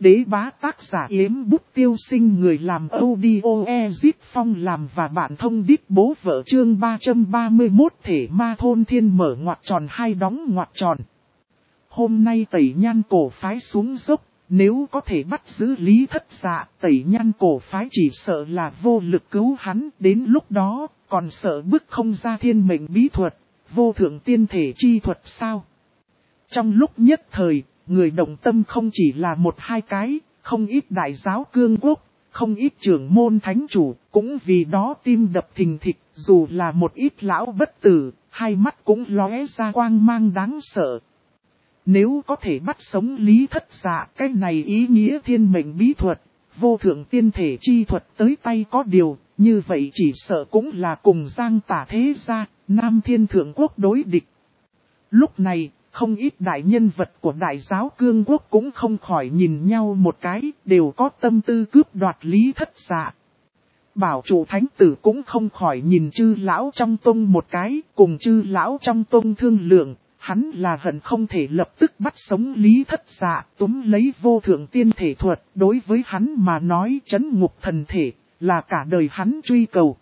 Đế bá tác giả Yếm Bút Tiêu Sinh, người làm audio Ezit Phong làm và bạn thông đít bố vợ, chương 331 thể ma thôn thiên mở ngoặc tròn hai đóng ngoặc tròn. Hôm nay Tẩy Nhan cổ phái xuống dốc, nếu có thể bắt giữ Lý Thất Dạ, Tẩy Nhan cổ phái chỉ sợ là vô lực cứu hắn, đến lúc đó còn sợ bức không ra thiên mệnh bí thuật, vô thượng tiên thể chi thuật sao? Trong lúc nhất thời, người động tâm không chỉ là một hai cái, không ít đại giáo cương quốc, không ít trưởng môn thánh chủ, cũng vì đó tim đập thình thịch, dù là một ít lão bất tử, hai mắt cũng lóe ra quang mang đáng sợ. Nếu có thể bắt sống Lý Thất Dạ, cái này ý nghĩa thiên mệnh bí thuật, vô thượng tiên thể chi thuật tới tay có điều, như vậy chỉ sợ cũng là cùng Giang Tả thế gia, Nam Thiên Thượng Quốc đối địch. Lúc này, không ít đại nhân vật của đại giáo cương quốc cũng không khỏi nhìn nhau một cái, đều có tâm tư cướp đoạt Lý Thất Dạ. Bảo chủ thánh tử cũng không khỏi nhìn chư lão trong tông một cái, cùng chư lão trong tông thương lượng, hắn là hận không thể lập tức bắt sống Lý Thất Dạ, túm lấy vô thượng tiên thể thuật, đối với hắn mà nói trấn ngục thần thể, là cả đời hắn truy cầu.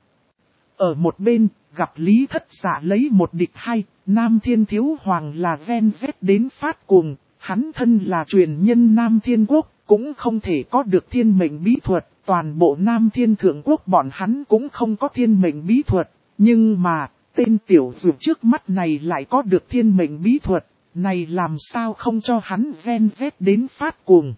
Ở một bên, gặp Lý Thất Dạ lấy một địch hai, Nam Thiên Thiếu Hoàng là ven vét đến phát cuồng, hắn thân là truyền nhân Nam Thiên Quốc, cũng không thể có được thiên mệnh bí thuật, toàn bộ Nam Thiên Thượng Quốc bọn hắn cũng không có thiên mệnh bí thuật, nhưng mà, tên tiểu dược trước mắt này lại có được thiên mệnh bí thuật, này làm sao không cho hắn ven vét đến phát cuồng.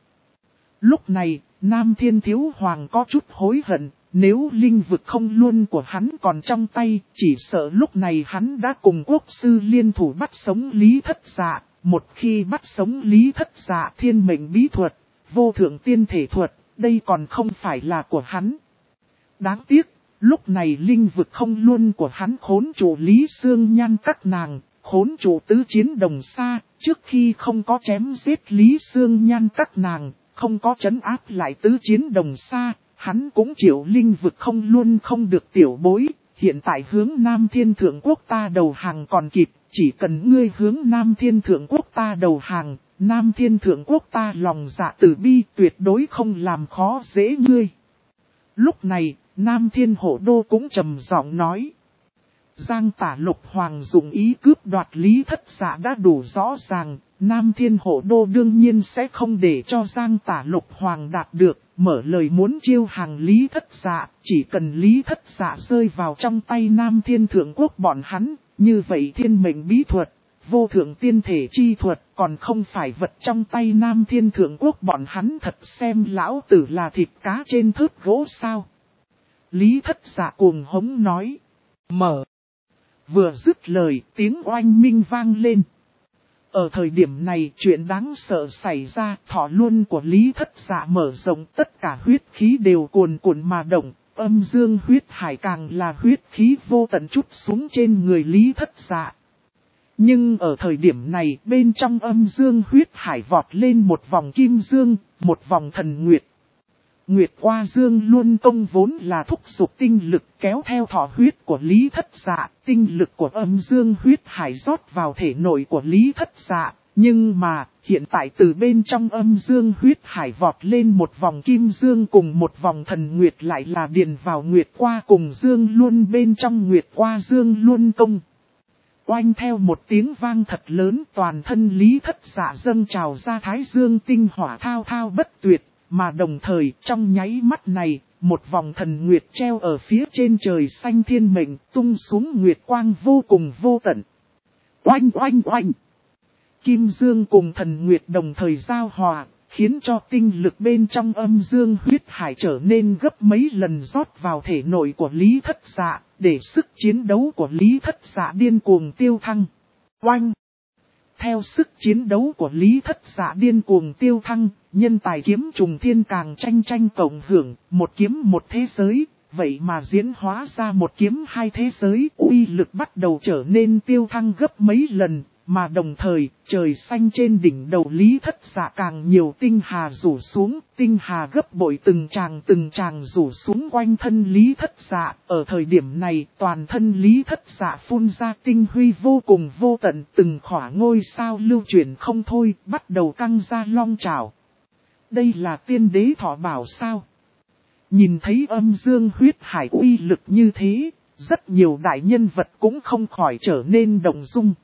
Lúc này, Nam Thiên Thiếu Hoàng có chút hối hận. Nếu linh vực không luôn của hắn còn trong tay, chỉ sợ lúc này hắn đã cùng quốc sư liên thủ bắt sống Lý Thất Dạ. Một khi bắt sống Lý Thất Dạ, thiên mệnh bí thuật, vô thượng tiên thể thuật, đây còn không phải là của hắn. Đáng tiếc, lúc này linh vực không luôn của hắn khốn trụ Lý Sương Nhan các nàng, khốn trụ tứ chiến đồng xa, trước khi không có chém giết Lý Sương Nhan các nàng, không có trấn áp lại tứ chiến đồng xa. Hắn cũng chịu linh vực không luôn không được tiểu bối, hiện tại hướng Nam Thiên Thượng Quốc ta đầu hàng còn kịp, chỉ cần ngươi hướng Nam Thiên Thượng Quốc ta đầu hàng, Nam Thiên Thượng Quốc ta lòng dạ từ bi tuyệt đối không làm khó dễ ngươi. Lúc này, Nam Thiên Hổ Đô cũng trầm giọng nói. Giang Tả Lục Hoàng dùng ý cướp đoạt Lý Thất Dạ đã đủ rõ ràng, Nam Thiên Hổ Đô đương nhiên sẽ không để cho Giang Tả Lục Hoàng đạt được, mở lời muốn chiêu hàng Lý Thất Dạ, chỉ cần Lý Thất Dạ rơi vào trong tay Nam Thiên Thượng Quốc bọn hắn, như vậy thiên mệnh bí thuật, vô thượng tiên thể chi thuật còn không phải vật trong tay Nam Thiên Thượng Quốc bọn hắn, thật xem lão tử là thịt cá trên thớt gỗ sao. Lý Thất Dạ cuồng hống nói, mở. Vừa dứt lời, tiếng oanh minh vang lên. Ở thời điểm này, chuyện đáng sợ xảy ra, thọ luân của Lý Thất Dạ mở rộng, tất cả huyết khí đều cuồn cuộn mà động, âm dương huyết hải càng là huyết khí vô tận trút xuống trên người Lý Thất Dạ. Nhưng ở thời điểm này, bên trong âm dương huyết hải vọt lên một vòng kim dương, một vòng thần nguyệt. Nguyệt Oa Dương Luân Công vốn là thúc giục tinh lực kéo theo thọ huyết của Lý Thất Dạ, tinh lực của âm dương huyết hải rót vào thể nội của Lý Thất Dạ, nhưng mà, hiện tại từ bên trong âm dương huyết hải vọt lên một vòng kim dương cùng một vòng thần nguyệt lại là điền vào Nguyệt Oa cùng Dương Luân bên trong Nguyệt Oa Dương Luân Công. Oanh theo một tiếng vang thật lớn, toàn thân Lý Thất Dạ dâng trào ra thái dương tinh hỏa thao thao bất tuyệt. Mà đồng thời trong nháy mắt này, một vòng thần nguyệt treo ở phía trên trời xanh thiên mệnh tung xuống nguyệt quang vô cùng vô tận. Oanh oanh oanh! Kim dương cùng thần nguyệt đồng thời giao hòa, khiến cho tinh lực bên trong âm dương huyết hải trở nên gấp mấy lần rót vào thể nội của Lý Thất Dạ, để sức chiến đấu của Lý Thất Dạ điên cuồng tiêu thăng. Oanh! Theo sức chiến đấu của Lý Thất Dạ điên cuồng tiêu thăng, nhân tài kiếm trùng thiên càng tranh tranh cộng hưởng, một kiếm một thế giới, vậy mà diễn hóa ra một kiếm hai thế giới, uy lực bắt đầu trở nên tiêu thăng gấp mấy lần, mà đồng thời, trời xanh trên đỉnh đầu Lý Thất Dạ càng nhiều tinh hà rủ xuống, tinh hà gấp bội từng tràng rủ xuống quanh thân Lý Thất Dạ, ở thời điểm này toàn thân Lý Thất Dạ phun ra tinh huy vô cùng vô tận, từng khỏa ngôi sao lưu chuyển không thôi, bắt đầu căng ra long trào. Đây là tiên đế thọ bảo sao? Nhìn thấy âm dương huyết hải uy lực như thế, rất nhiều đại nhân vật cũng không khỏi trở nên động dung.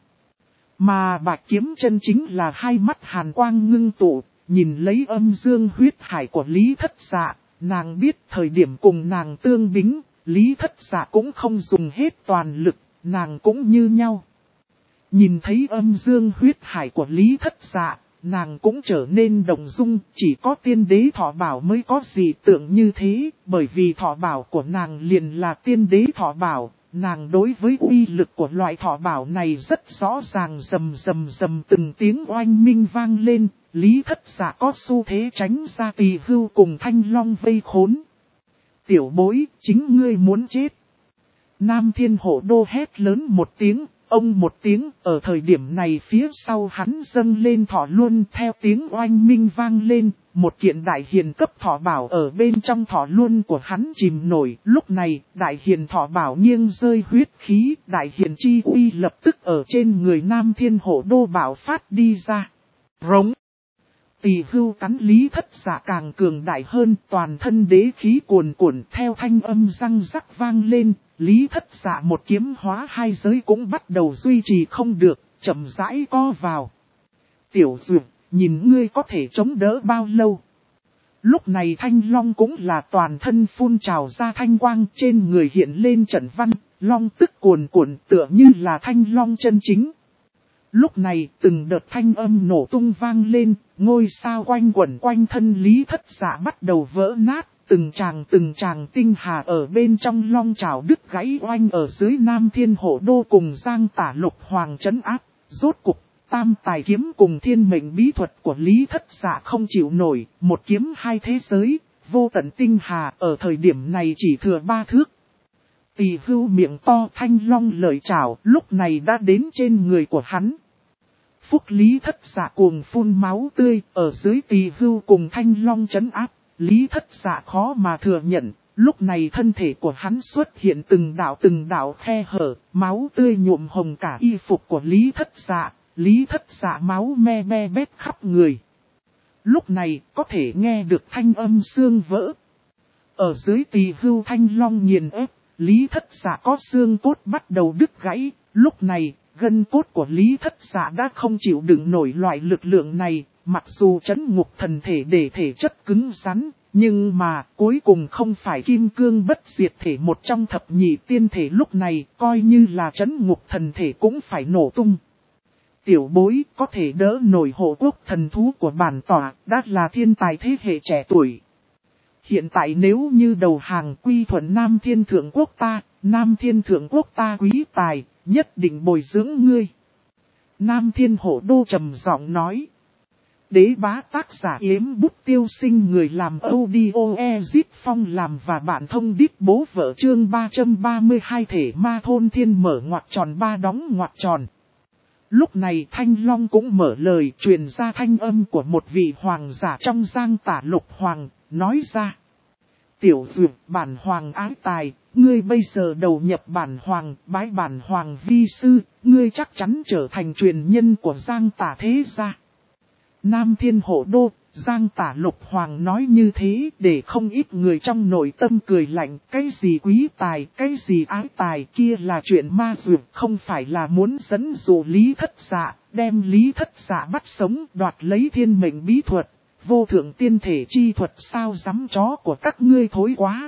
Mà Bạch Kiếm chân chính là hai mắt hàn quang ngưng tụ, nhìn lấy âm dương huyết hải của Lý Thất Dạ, nàng biết thời điểm cùng nàng tương bính, Lý Thất Dạ cũng không dùng hết toàn lực, nàng cũng như nhau. Nhìn thấy âm dương huyết hải của Lý Thất Dạ, nàng cũng trở nên động dung, chỉ có tiên đế thọ bảo mới có gì tượng như thế, bởi vì thọ bảo của nàng liền là tiên đế thọ bảo, nàng đối với uy lực của loại thọ bảo này rất rõ ràng, rầm rầm rầm từng tiếng oanh minh vang lên, Lý Thất Dạ có xu thế tránh ra Tỳ Hưu cùng Thanh Long vây khốn. Tiểu bối, chính ngươi muốn chết. Nam Thiên Hổ Đô hét lớn một tiếng. Ông một tiếng, ở thời điểm này phía sau hắn dâng lên thọ luân theo tiếng oanh minh vang lên, một kiện đại hiền cấp thọ bảo ở bên trong thọ luân của hắn chìm nổi. Lúc này, đại hiền thọ bảo nghiêng rơi huyết khí, đại hiền chi uy lập tức ở trên người Nam Thiên Hổ Đô bảo phát đi ra. Rống! Tỳ Hưu cắn Lý Thất Dạ càng cường đại hơn, toàn thân đế khí cuồn cuộn theo thanh âm răng rắc vang lên. Lý Thất Dạ một kiếm hóa hai giới cũng bắt đầu duy trì không được, chậm rãi co vào. Tiểu Dược, nhìn ngươi có thể chống đỡ bao lâu? Lúc này Thanh Long cũng là toàn thân phun trào ra thanh quang, trên người hiện lên trận văn, long tức cuồn cuộn tựa như là Thanh Long chân chính. Lúc này từng đợt thanh âm nổ tung vang lên, ngôi sao quanh quẩn quanh thân Lý Thất Dạ bắt đầu vỡ nát. Từng tràng tinh hà ở bên trong long trào đứt gãy oanh ở dưới Nam Thiên Hổ Đô cùng Giang Tả Lục Hoàng trấn áp. Rốt cục, tam tài kiếm cùng thiên mệnh bí thuật của Lý Thất Dạ không chịu nổi, một kiếm hai thế giới, vô tận tinh hà ở thời điểm này chỉ thừa 3 thước. Tỳ Hưu miệng to Thanh Long lợi trảo lúc này đã đến trên người của hắn. Phúc Lý Thất Dạ cuồng phun máu tươi ở dưới Tỳ Hưu cùng Thanh Long trấn áp. Lý Thất Dạ khó mà thừa nhận, lúc này thân thể của hắn xuất hiện từng đạo khe hở, máu tươi nhuộm hồng cả y phục của Lý Thất Dạ máu me me bét khắp người. Lúc này có thể nghe được thanh âm xương vỡ. Ở dưới Tỳ Hưu Thanh Long nghiền ép, Lý Thất Dạ có xương cốt bắt đầu đứt gãy, lúc này gân cốt của Lý Thất Dạ đã không chịu đựng nổi loại lực lượng này. Mặc dù trấn ngục thần thể để thể chất cứng rắn, nhưng mà cuối cùng không phải kim cương bất diệt thể một trong thập nhị tiên thể lúc này, coi như là trấn ngục thần thể cũng phải nổ tung. Tiểu bối có thể đỡ nổi hộ quốc thần thú của bản tỏa, đã là thiên tài thế hệ trẻ tuổi. Hiện tại nếu như đầu hàng quy thuận Nam Thiên Thượng Quốc ta, Nam Thiên Thượng Quốc ta quý tài, nhất định bồi dưỡng ngươi. Nam Thiên Hổ Đô trầm giọng nói. Đế bá tác giả Yếm Bút Tiêu Sinh, người làm audio Ezit Phong làm và bạn thông điệp bố vợ chương 332 thể ma thôn thiên mở ngoặc tròn 3 đóng ngoặc tròn. Lúc này Thanh Long cũng mở lời truyền ra thanh âm của một vị hoàng giả trong Giang Tả Lục Hoàng, nói ra. Tiểu Dược, bản hoàng ái tài, ngươi bây giờ đầu nhập bản hoàng, bái bản hoàng vi sư, ngươi chắc chắn trở thành truyền nhân của Giang Tả thế gia. Nam Thiên Hổ Đô, Giang Tả Lục Hoàng nói như thế để không ít người trong nội tâm cười lạnh, cái gì quý tài, cái gì ái tài kia là chuyện ma dược, không phải là muốn dẫn dụ Lý Thất Dạ, đem Lý Thất Dạ bắt sống đoạt lấy thiên mệnh bí thuật, vô thượng tiên thể chi thuật sao dám chó của các ngươi thối quá.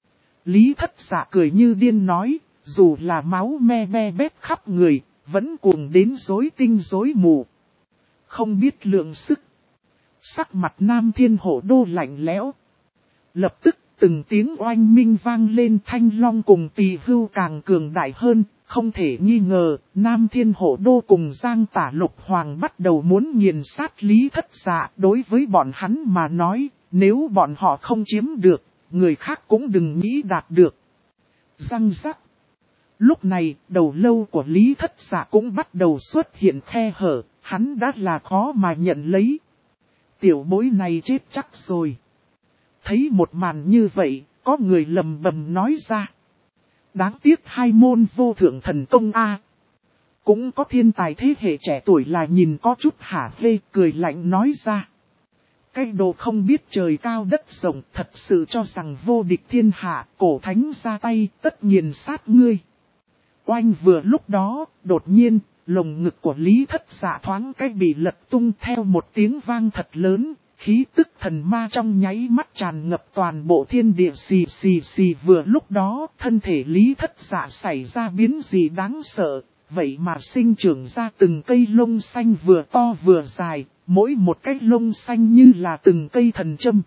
Lý Thất Dạ cười như điên nói, dù là máu me me bét khắp người, vẫn cuồng đến rối tinh rối mù. Không biết lượng sức. Sắc mặt Nam Thiên Hổ Đô lạnh lẽo. Lập tức từng tiếng oanh minh vang lên, Thanh Long cùng Tỳ Hưu càng cường đại hơn. Không thể nghi ngờ, Nam Thiên Hổ Đô cùng Giang Tả Lục Hoàng bắt đầu muốn nghiền sát Lý Thất Dạ. Đối với bọn hắn mà nói, nếu bọn họ không chiếm được, người khác cũng đừng nghĩ đạt được. Răng rắc. Lúc này, đầu lâu của Lý Thất Dạ cũng bắt đầu xuất hiện khe hở, hắn đã là khó mà nhận lấy. Tiểu bối này chết chắc rồi. Thấy một màn như vậy, có người lầm bầm nói ra. Đáng tiếc hai môn vô thượng thần công A. Cũng có thiên tài thế hệ trẻ tuổi là nhìn có chút hả hê, cười lạnh nói ra. Cái đồ không biết trời cao đất rộng, thật sự cho rằng vô địch thiên hạ, cổ thánh ra tay, tất nhiên sát ngươi. Oanh vừa lúc đó, đột nhiên, lồng ngực của Lý Thất Dạ thoáng cái bị lật tung theo một tiếng vang thật lớn, khí tức thần ma trong nháy mắt tràn ngập toàn bộ thiên địa xì xì xì. Vừa lúc đó, thân thể Lý Thất Dạ xảy ra biến gì đáng sợ, vậy mà sinh trưởng ra từng cây lông xanh vừa to vừa dài, mỗi một cái lông xanh như là từng cây thần châm.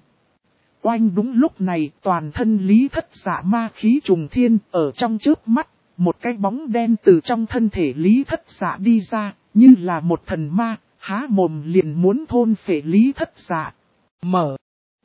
Oanh đúng lúc này, toàn thân Lý Thất Dạ ma khí trùng thiên, ở trong chớp mắt, một cái bóng đen từ trong thân thể Lý Thất Dạ đi ra, như là một thần ma, há mồm liền muốn thôn phệ Lý Thất Dạ. Mở.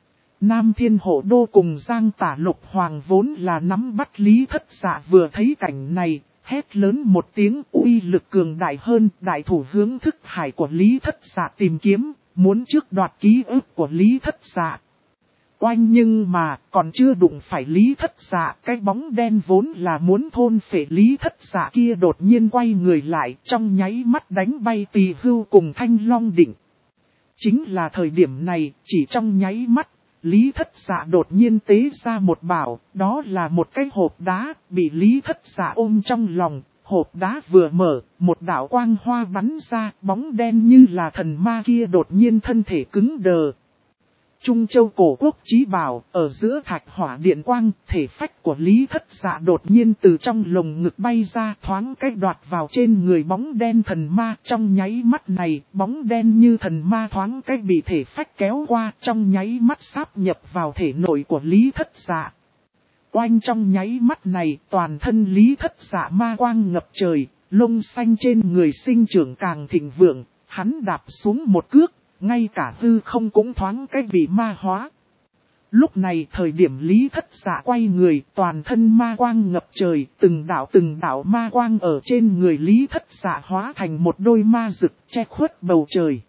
Nam Thiên Hộ Đô cùng Giang Tả Lục Hoàng vốn là nắm bắt Lý Thất Dạ, vừa thấy cảnh này, hét lớn một tiếng, uy lực cường đại hơn, đại thủ hướng thức hải của Lý Thất Dạ tìm kiếm, muốn trước đoạt ký ức của Lý Thất Dạ. Oanh nhưng mà, còn chưa đụng phải Lý Thất Dạ, cái bóng đen vốn là muốn thôn phệ Lý Thất Dạ kia đột nhiên quay người lại, trong nháy mắt đánh bay Tỳ Hưu cùng Thanh Long Định. Chính là thời điểm này, chỉ trong nháy mắt, Lý Thất Dạ đột nhiên tế ra một bảo, đó là một cái hộp đá, bị Lý Thất Dạ ôm trong lòng. Hộp đá vừa mở, một đạo quang hoa bắn ra, bóng đen như là thần ma kia đột nhiên thân thể cứng đờ. Trung Châu cổ quốc chí bảo, ở giữa thạch hỏa điện quang, thể phách của Lý Thất Dạ đột nhiên từ trong lồng ngực bay ra, thoáng cách đoạt vào trên người bóng đen thần ma. Trong nháy mắt này, bóng đen như thần ma thoáng cách bị thể phách kéo qua, trong nháy mắt sáp nhập vào thể nội của Lý Thất Dạ. Oanh trong nháy mắt này, toàn thân Lý Thất Dạ ma quang ngập trời, lông xanh trên người sinh trưởng càng thịnh vượng, hắn đạp xuống một cước. Ngay cả hư không cũng thoáng cách bị ma hóa. Lúc này thời điểm Lý Thất Dạ quay người, toàn thân ma quang ngập trời, từng đạo ma quang ở trên người Lý Thất Dạ hóa thành một đôi ma rực che khuất bầu trời.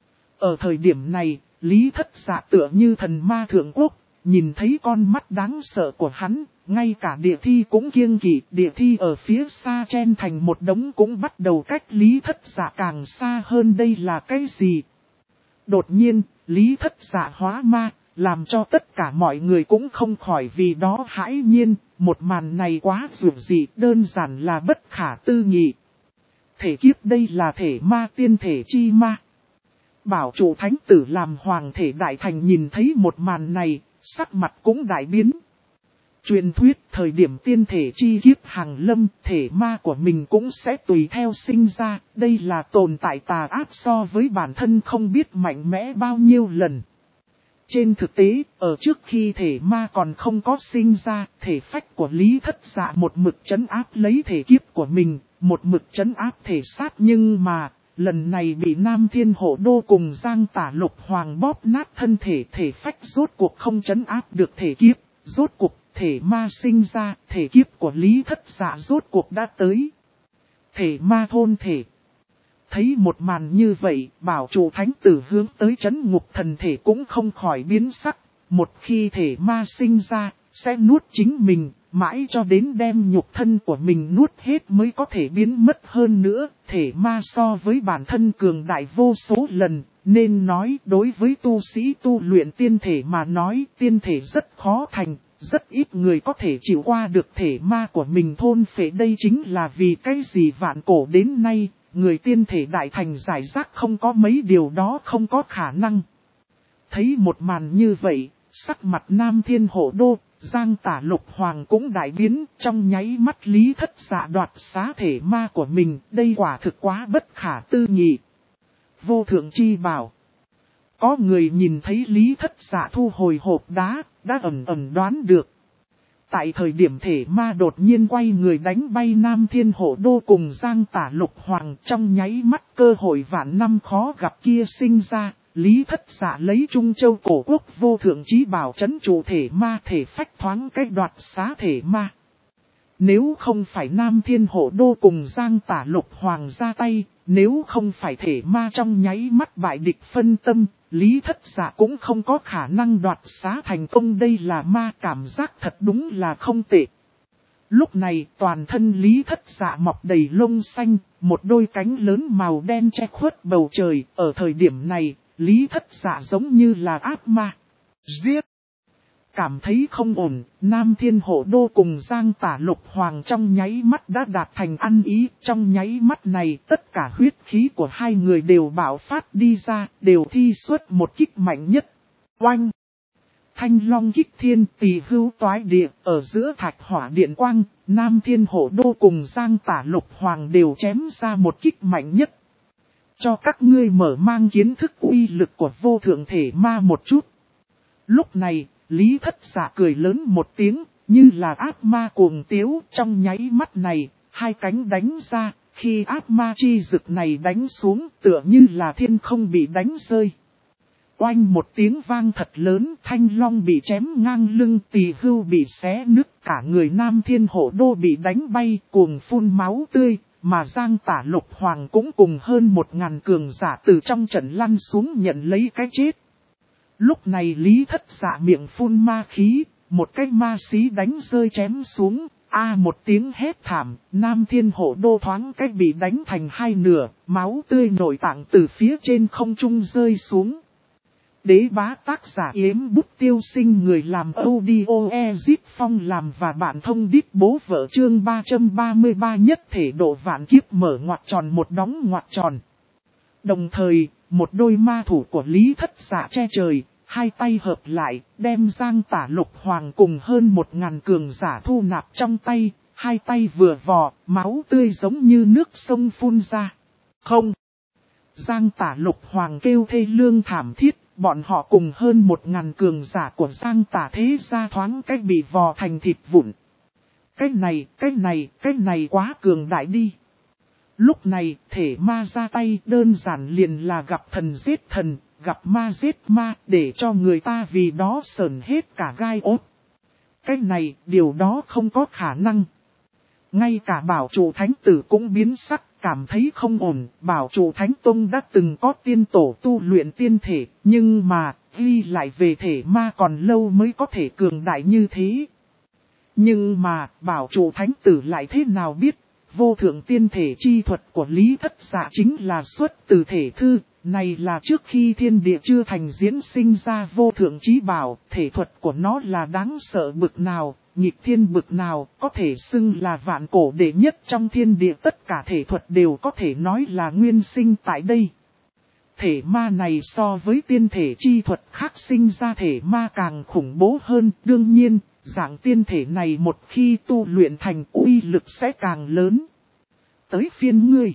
Ở thời điểm này, Lý Thất Dạ tựa như thần ma thượng quốc, nhìn thấy con mắt đáng sợ của hắn, ngay cả địa thi cũng kiêng kỵ, địa thi ở phía xa chen thành một đống cũng bắt đầu cách Lý Thất Dạ càng xa hơn. Đây là cái gì? Đột nhiên, Lý Thất Dạ hóa ma, làm cho tất cả mọi người cũng không khỏi vì đó hãi nhiên, một màn này quá dường dị, đơn giản là bất khả tư nghị. Thể kiếp đây là thể ma tiên thể chi ma. Bảo chủ thánh tử làm hoàng thể đại thành nhìn thấy một màn này, sắc mặt cũng đại biến. Truyền thuyết thời điểm tiên thể chi kiếp hàng lâm, thể ma của mình cũng sẽ tùy theo sinh ra, đây là tồn tại tà ác so với bản thân không biết mạnh mẽ bao nhiêu lần. Trên thực tế, ở trước khi thể ma còn không có sinh ra, thể phách của Lý Thất Dạ một mực trấn áp lấy thể kiếp của mình, một mực trấn áp thể sát, nhưng mà, lần này bị Nam Thiên Hộ Đô cùng Giang Tả Lục Hoàng bóp nát thân thể, thể phách rốt cuộc không trấn áp được thể kiếp, rốt cuộc thể ma sinh ra, thể kiếp của Lý Thất Dạ rốt cuộc đã tới. Thể ma thôn thể. Thấy một màn như vậy, bảo chủ thánh tử hướng tới trấn ngục thần thể cũng không khỏi biến sắc. Một khi thể ma sinh ra, sẽ nuốt chính mình, mãi cho đến đem nhục thân của mình nuốt hết mới có thể biến mất. Hơn nữa, thể ma so với bản thân cường đại vô số lần, nên nói đối với tu sĩ tu luyện tiên thể mà nói, tiên thể rất khó thành. Rất ít người có thể chịu qua được thể ma của mình thôn phệ. Đây chính là vì cái gì vạn cổ đến nay, người tiên thể đại thành giải rác không có mấy điều đó không có khả năng. Thấy một màn như vậy, sắc mặt Nam Thiên Hộ Đô, Giang Tả Lục Hoàng cũng đại biến, trong nháy mắt Lý Thất Dạ đoạt xá thể ma của mình, đây quả thực quá bất khả tư nghị. Vô thượng chi bảo. Có người nhìn thấy Lý Thất Dạ thu hồi hộp đá, đã ẩn đoán được. Tại thời điểm thể ma đột nhiên quay người đánh bay Nam Thiên Hộ Đô cùng Giang Tả Lục Hoàng, trong nháy mắt cơ hội vạn năm khó gặp kia sinh ra, Lý Thất Dạ lấy Trung Châu cổ quốc vô thượng chí bảo trấn trụ thể ma, thể phách thoáng cách đoạt xá thể ma. Nếu không phải Nam Thiên Hộ Đô cùng Giang Tả Lục Hoàng ra tay, nếu không phải thể ma trong nháy mắt bại địch phân tâm, Lý Thất Dạ cũng không có khả năng đoạt xá thành công. Đây là ma, cảm giác thật đúng là không tệ. Lúc này toàn thân Lý Thất Dạ mọc đầy lông xanh, một đôi cánh lớn màu đen che khuất bầu trời. Ở thời điểm này, Lý Thất Dạ giống như là ác ma. Giết! Cảm thấy không ổn, Nam Thiên Hộ Đô cùng Giang Tả Lục Hoàng trong nháy mắt đã đạt thành ăn ý. Trong nháy mắt này tất cả huyết khí của hai người đều bạo phát đi ra, đều thi xuất một kích mạnh nhất. Oanh! Thanh long kích thiên, tỳ hưu toái địa, ở giữa thạch hỏa điện quang, Nam Thiên Hộ Đô cùng Giang Tả Lục Hoàng đều chém ra một kích mạnh nhất. Cho các ngươi mở mang kiến thức uy lực của vô thượng thể ma một chút. Lúc này, Lý Thất Dạ cười lớn một tiếng, như là ác ma cuồng tiếu. Trong nháy mắt này, hai cánh đánh ra, khi ác ma chi dực này đánh xuống tựa như là thiên không bị đánh rơi. Oanh một tiếng vang thật lớn, thanh long bị chém ngang lưng, tỳ hưu bị xé nứt, cả người Nam Thiên Hộ Đô bị đánh bay, cuồng phun máu tươi, mà Giang Tả Lục Hoàng cũng cùng hơn 1000 cường giả từ trong trận lăn xuống nhận lấy cái chết. Lúc này Lý Thất Dạ miệng phun ma khí, một cái ma xí đánh rơi chém xuống, một tiếng hét thảm, Nam Thiên Hộ Đô thoáng cách bị đánh thành hai nửa, máu tươi nội tạng từ phía trên không trung rơi xuống. Đế bá tác giả Yếm Bút Tiêu Sinh, người làm audio Ezip Phong làm và bạn thông đít bố vợ chương 333 nhất thể độ vạn kiếp mở ngoặc tròn một đóng ngoặc tròn. Đồng thời, một đôi ma thủ của Lý Thất Dạ che trời, hai tay hợp lại, đem Giang Tả Lục Hoàng cùng hơn 1000 cường giả thu nạp trong tay, hai tay vừa vò, máu tươi giống như nước sông phun ra. Không! Giang Tả Lục Hoàng kêu thê lương thảm thiết. Bọn họ cùng hơn 1000 cường giả của Giang Tả thế gia thoáng cách bị vò thành thịt vụn. Cái này quá cường đại đi. Lúc này thể ma ra tay đơn giản liền là gặp thần giết thần, gặp ma giết ma, để cho người ta vì đó sởn hết cả gai ốt. Cái này điều đó không có khả năng. Ngay cả bảo chủ thánh tử cũng biến sắc, cảm thấy không ổn. Bảo chủ thánh tông đã từng có tiên tổ tu luyện tiên thể, nhưng mà ghi lại về thể ma còn lâu mới có thể cường đại như thế. Nhưng mà bảo chủ thánh tử lại thế nào biết, vô thượng tiên thể chi thuật của Lý Thất Dạ chính là xuất từ thể thư. Này là trước khi thiên địa chưa thành diễn sinh ra vô thượng chí bảo, thể thuật của nó là đáng sợ bực nào, nghịch thiên bực nào, có thể xưng là vạn cổ đệ nhất trong thiên địa, tất cả thể thuật đều có thể nói là nguyên sinh tại đây. Thể ma này so với tiên thể chi thuật khác sinh ra thể ma càng khủng bố hơn, đương nhiên, dạng tiên thể này một khi tu luyện thành uy lực sẽ càng lớn. Tới phiên ngươi.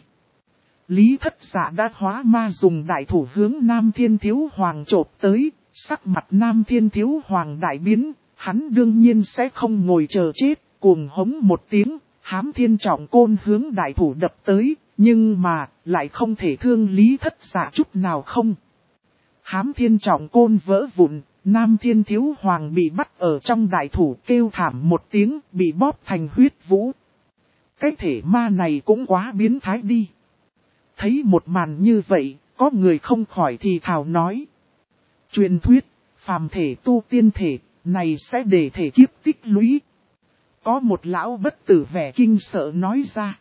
Lý Thất Dạ đã hóa ma dùng đại thủ hướng Nam Thiên Thiếu Hoàng chộp tới, sắc mặt Nam Thiên Thiếu Hoàng đại biến, hắn đương nhiên sẽ không ngồi chờ chết, cuồng hống một tiếng, Hám Thiên Trọng Côn hướng đại thủ đập tới, nhưng mà lại không thể thương Lý Thất Dạ chút nào không. Hám Thiên Trọng Côn vỡ vụn, Nam Thiên Thiếu Hoàng bị bắt ở trong đại thủ kêu thảm một tiếng, bị bóp thành huyết vũ. Cái thể ma này cũng quá biến thái đi. Thấy một màn như vậy, có người không khỏi thì thào nói. Truyền thuyết, phàm thể tu tiên thể, này sẽ để thể kiếp tích lũy. Có một lão bất tử vẻ kinh sợ nói ra.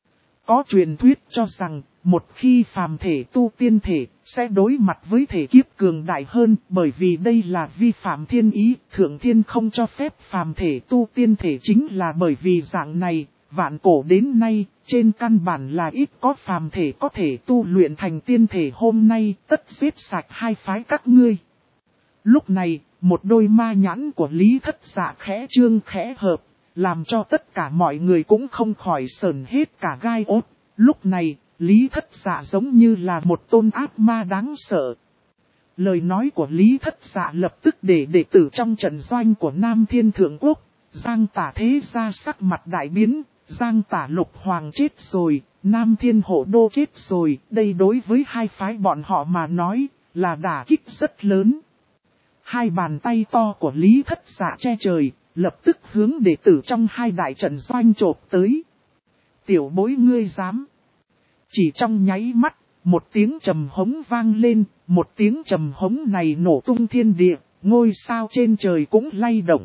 Có truyền thuyết cho rằng, một khi phàm thể tu tiên thể, sẽ đối mặt với thể kiếp cường đại hơn, bởi vì đây là vi phạm thiên ý, thượng thiên không cho phép phàm thể tu tiên thể, chính là bởi vì dạng này. Vạn cổ đến nay, trên căn bản là ít có phàm thể có thể tu luyện thành tiên thể, hôm nay tất giết sạch hai phái các ngươi. Lúc này, một đôi ma nhãn của Lý Thất Dạ khẽ trương khẽ hợp, làm cho tất cả mọi người cũng không khỏi sởn hết cả gai ốt. Lúc này, Lý Thất Dạ giống như là một tôn ác ma đáng sợ. Lời nói của Lý Thất Dạ lập tức để đệ tử trong trận doanh của Nam Thiên Thượng Quốc, Giang Tả thế gia sắc mặt đại biến. Giang Tả Lục Hoàng chết rồi, Nam Thiên Hộ Đô chết rồi, đây đối với hai phái bọn họ mà nói, là đả kích rất lớn. Hai bàn tay to của Lý Thất Dạ che trời, lập tức hướng đệ tử trong hai đại trận doanh chộp tới. Tiểu bối ngươi dám. Chỉ trong nháy mắt, một tiếng trầm hống vang lên, một tiếng trầm hống này nổ tung thiên địa, ngôi sao trên trời cũng lay động.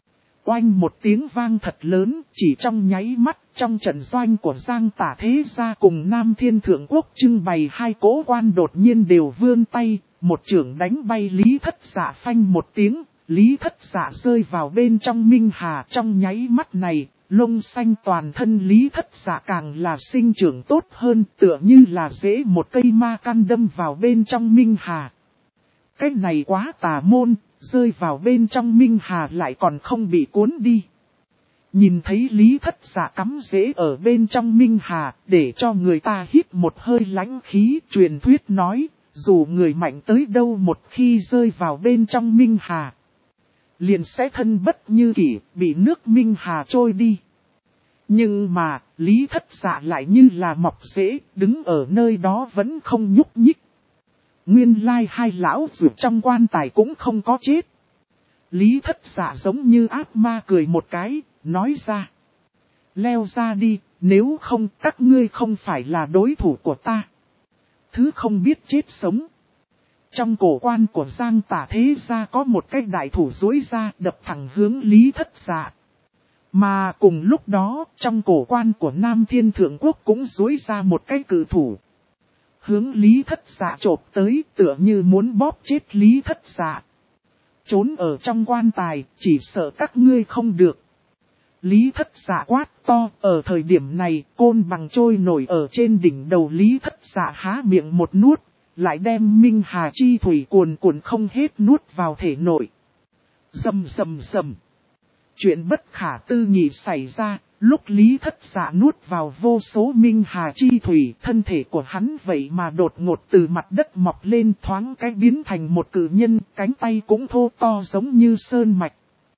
Oanh một tiếng vang thật lớn, chỉ trong nháy mắt, trong trận doanh của Giang Tả thế gia cùng Nam Thiên Thượng Quốc trưng bày hai cỗ quan đột nhiên đều vươn tay, một chưởng đánh bay Lý Thất Dạ, phanh một tiếng, Lý Thất Dạ rơi vào bên trong Minh Hà. Trong nháy mắt này, lông xanh toàn thân Lý Thất Dạ càng là sinh trưởng tốt hơn, tựa như là rễ một cây ma căn đâm vào bên trong Minh Hà. Cái này quá tà môn, rơi vào bên trong Minh Hà lại còn không bị cuốn đi. Nhìn thấy Lý Thất Dạ cắm rễ ở bên trong Minh Hà, để cho người ta hít một hơi lãnh khí. Truyền thuyết nói, dù người mạnh tới đâu một khi rơi vào bên trong Minh Hà, liền sẽ thân bất như kỷ, bị nước Minh Hà trôi đi. Nhưng mà, Lý Thất Dạ lại như là mọc rễ, đứng ở nơi đó vẫn không nhúc nhích. Nguyên lai hai lão ruột trong quan tài cũng không có chết. Lý Thất Dạ giống như ác ma cười một cái, nói ra: leo ra đi, nếu không các ngươi không phải là đối thủ của ta. Thứ không biết chết sống. Trong cổ quan của Giang Tả Thế Gia có một cái đại thủ duỗi ra đập thẳng hướng Lý Thất Dạ. Mà cùng lúc đó, trong cổ quan của Nam Thiên Thượng Quốc cũng duỗi ra một cái cự thủ, hướng Lý Thất Dạ chộp tới, tựa như muốn bóp chết Lý Thất Dạ. Trốn ở trong quan tài, chỉ sợ các ngươi không được. Lý Thất Dạ quát to. Ở thời điểm này, côn bằng trôi nổi ở trên đỉnh đầu Lý Thất Dạ há miệng một nuốt, lại đem Minh Hà chi thủy cuồn cuộn không hết nuốt vào thể nội. Rầm rầm rầm. Chuyện bất khả tư nghị xảy ra, lúc Lý Thất Dạ nuốt vào vô số Minh Hà chi thủy, thân thể của hắn vậy mà đột ngột từ mặt đất mọc lên, thoáng cái biến thành một cự nhân, cánh tay cũng thô to giống như sơn mạch.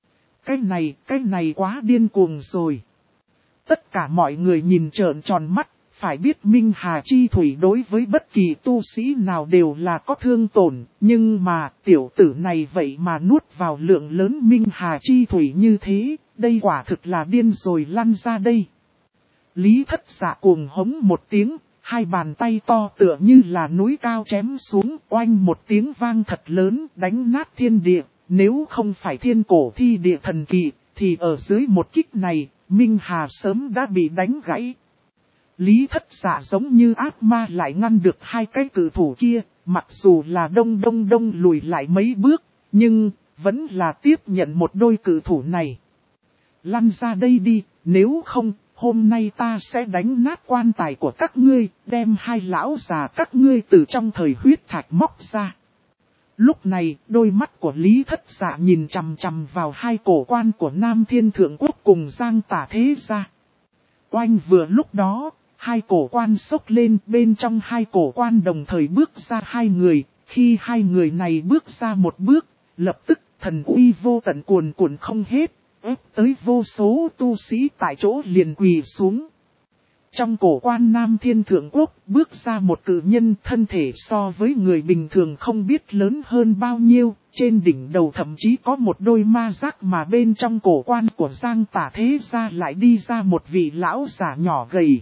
Cái này quá điên cuồng rồi. Tất cả mọi người nhìn trợn tròn mắt, phải biết Minh Hà chi thủy đối với bất kỳ tu sĩ nào đều là có thương tổn, nhưng mà tiểu tử này vậy mà nuốt vào lượng lớn Minh Hà chi thủy như thế, đây quả thực là điên rồi, lăn ra đây. Lý Thất Dạ cuồng hống một tiếng, hai bàn tay to tựa như là núi cao chém xuống, oanh một tiếng vang thật lớn, đánh nát thiên địa. Nếu không phải thiên cổ thi địa thần kỳ, thì ở dưới một kích này, Minh Hà sớm đã bị đánh gãy. Lý Thất Dạ giống như ác ma lại ngăn được hai cái cự thủ kia, mặc dù là đông lùi lại mấy bước, nhưng vẫn là tiếp nhận một đôi cự thủ này. Lăn ra đây đi, nếu không, hôm nay ta sẽ đánh nát quan tài của các ngươi, đem hai lão già các ngươi từ trong thời huyết thạch móc ra. Lúc này, đôi mắt của Lý Thất Dạ nhìn chằm chằm vào hai cổ quan của Nam Thiên Thượng Quốc cùng Giang Tả Thế Gia. Oanh, vừa lúc đó, hai cổ quan xốc lên, bên trong hai cổ quan đồng thời bước ra hai người. Khi hai người này bước ra một bước, lập tức thần uy vô tận cuồn cuộn không hết, ép tới vô số tu sĩ tại chỗ liền quỳ xuống. Trong cổ quan Nam Thiên Thượng Quốc bước ra một cự nhân, thân thể so với người bình thường không biết lớn hơn bao nhiêu, trên đỉnh đầu thậm chí có một đôi ma giác, mà bên trong cổ quan của Giang Tả Thế Gia lại đi ra một vị lão giả nhỏ gầy.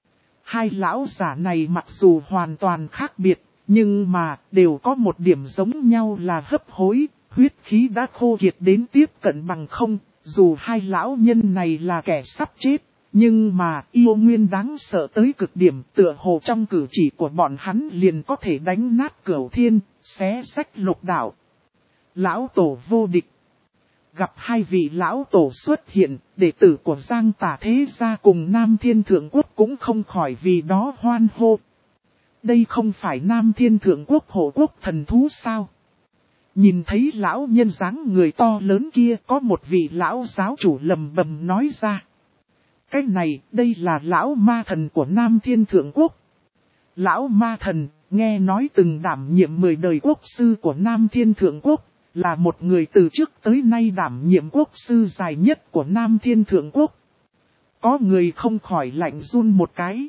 Hai lão giả này mặc dù hoàn toàn khác biệt, nhưng mà đều có một điểm giống nhau là hấp hối, huyết khí đã khô kiệt đến tiếp cận bằng không, dù hai lão nhân này là kẻ sắp chết. Nhưng mà yêu nguyên đáng sợ tới cực điểm, tựa hồ trong cử chỉ của bọn hắn liền có thể đánh nát cửu thiên, xé sách lục đạo. Lão tổ vô địch. Gặp hai vị lão tổ xuất hiện, đệ tử của Giang Tả Thế Gia cùng Nam Thiên Thượng Quốc cũng không khỏi vì đó hoan hô. Đây không phải Nam Thiên Thượng Quốc hộ quốc thần thú sao? Nhìn thấy lão nhân dáng người to lớn kia, có một vị lão giáo chủ lầm bầm nói ra. Cái này, đây là lão ma thần của Nam Thiên Thượng Quốc. Lão ma thần, nghe nói từng đảm nhiệm 10 đời quốc sư của Nam Thiên Thượng Quốc, là một người từ trước tới nay đảm nhiệm quốc sư dài nhất của Nam Thiên Thượng Quốc. Có người không khỏi lạnh run một cái.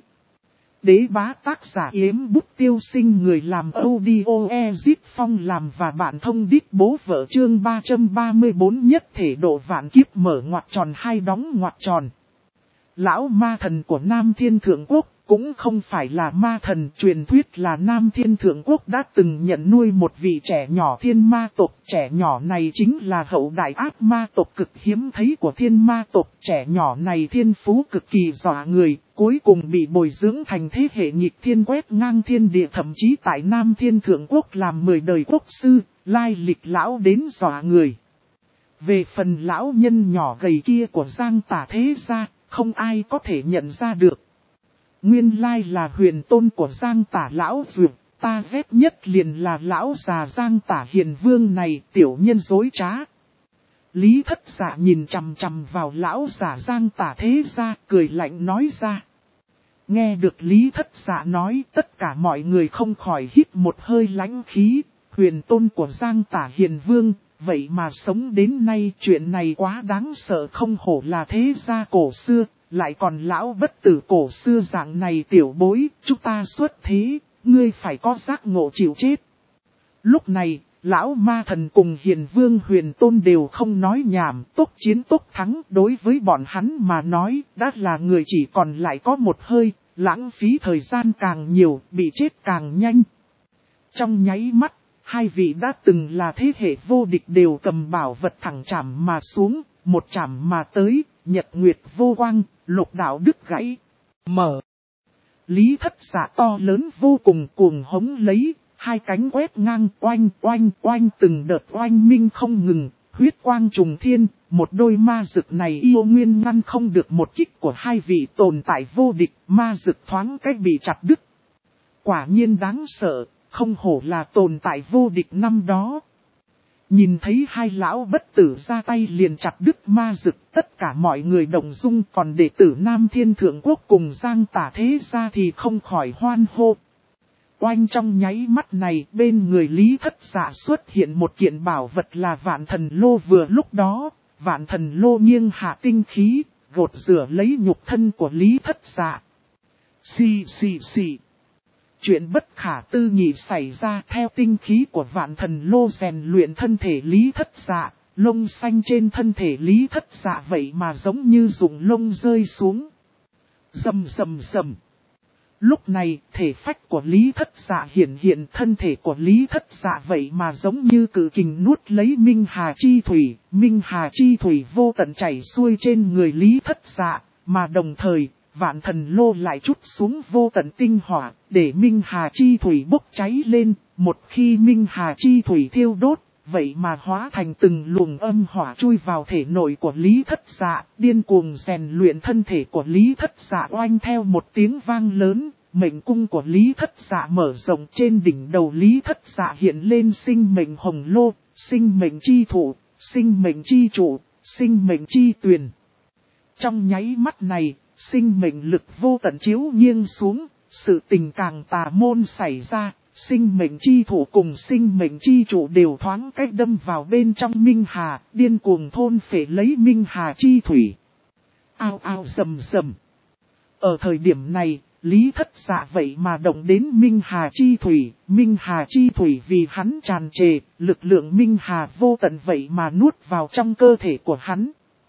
Đế bá tác giả Yếm Bút Tiêu Sinh, người làm audio Ezit Phong làm và bạn thông đít bố vợ, chương 334 nhất thể độ vạn kiếp mở ngoặc tròn hai đóng ngoặc tròn. Lão ma thần của Nam Thiên Thượng Quốc cũng không phải là ma thần, truyền thuyết là Nam Thiên Thượng Quốc đã từng nhận nuôi một vị trẻ nhỏ thiên ma tộc. Trẻ nhỏ này chính là hậu đại ác ma tộc cực hiếm thấy của thiên ma tộc. Trẻ nhỏ này thiên phú cực kỳ dọa người, cuối cùng bị bồi dưỡng thành thế hệ nghịch thiên quét ngang thiên địa, thậm chí tại Nam Thiên Thượng Quốc làm 10 đời quốc sư, lai lịch lão đến dọa người. Về phần lão nhân nhỏ gầy kia của Giang Tả thế gia, không ai có thể nhận ra được. Nguyên lai là huyền tôn của Giang Tả lão dược, ta ghét nhất liền là lão già Giang Tả Hiền Vương này, tiểu nhân dối trá. Lý Thất Dạ nhìn chằm chằm vào lão già Giang Tả thế gia, cười lạnh nói ra. Nghe được Lý Thất Dạ nói, tất cả mọi người không khỏi hít một hơi lãnh khí. Huyền tôn của Giang Tả Hiền Vương, vậy mà sống đến nay, chuyện này quá đáng sợ, không hổ là thế gia cổ xưa, lại còn lão bất tử cổ xưa dạng này. Tiểu bối, chúng ta xuất thế, ngươi phải có giác ngộ chịu chết. Lúc này, lão ma thần cùng Hiền Vương Huyền tôn đều không nói nhảm, tốc chiến tốc thắng. Đối với bọn hắn mà nói, đã là người chỉ còn lại có một hơi, lãng phí thời gian càng nhiều, bị chết càng nhanh. Trong nháy mắt, hai vị đã từng là thế hệ vô địch đều cầm bảo vật thẳng chạm mà xuống, một chạm mà tới, nhật nguyệt vô quang, lục đạo đứt gãy. Mở. Lý Thất Dạ to lớn vô cùng cuồng hống lấy, hai cánh quét ngang oanh oanh oanh, từng đợt oanh minh không ngừng, huyết quang trùng thiên. Một đôi ma dực này yêu nguyên ngăn không được một kích của hai vị tồn tại vô địch, ma dực thoáng cách bị chặt đứt. Quả nhiên đáng sợ, không hổ là tồn tại vô địch năm đó. Nhìn thấy hai lão bất tử ra tay liền chặt đứt ma dực, tất cả mọi người động dung, còn đệ tử Nam Thiên Thượng Quốc cùng Giang Tả thế gia thì không khỏi hoan hô. Oanh, trong nháy mắt này, bên người Lý Thất Dạ xuất hiện một kiện bảo vật là Vạn Thần Lô. Vừa lúc đó, Vạn Thần Lô nghiêng hạ tinh khí, gột rửa lấy nhục thân của Lý Thất Dạ. Xì. Chuyện bất khả tư nghị xảy ra. Theo tinh khí của Vạn Thần Lô rèn luyện thân thể Lý Thất Dạ, lông xanh trên thân thể Lý Thất Dạ vậy mà giống như dụng lông rơi xuống. Rầm. Lúc này, thể phách của Lý Thất Dạ hiện thân thể của Lý Thất Dạ vậy mà giống như cự kình nuốt lấy Minh Hà Chi Thủy. Minh Hà Chi Thủy vô tận chảy xuôi trên người Lý Thất Dạ, mà đồng thời, Vạn Thần Lô lại trút xuống vô tận tinh hỏa, để Minh Hà Chi Thủy bốc cháy lên. Một khi Minh Hà Chi Thủy thiêu đốt, vậy mà hóa thành từng luồng âm hỏa chui vào thể nội của Lý Thất Dạ, điên cuồng rèn luyện thân thể của Lý Thất Dạ. Oanh, theo một tiếng vang lớn, mệnh cung của Lý Thất Dạ mở rộng, trên đỉnh đầu Lý Thất Dạ hiện lên sinh mệnh hồng lô, sinh mệnh chi thụ, sinh mệnh chi trụ, sinh mệnh chi tuyền. Trong nháy mắt này, sinh mệnh lực vô tận chiếu nghiêng xuống, sự tình càng tà môn xảy ra. Sinh mệnh chi thủ cùng sinh mệnh chi trụ đều thoáng cách đâm vào bên trong Minh Hà, điên cuồng thôn phệ lấy Minh Hà chi thủy. Ao rầm. Ở thời điểm này, Lý Thất Dạ vậy mà động đến Minh Hà chi thủy. Minh Hà chi thủy vì hắn tràn trề, lực lượng Minh Hà vô tận vậy mà nuốt vào trong cơ thể của hắn.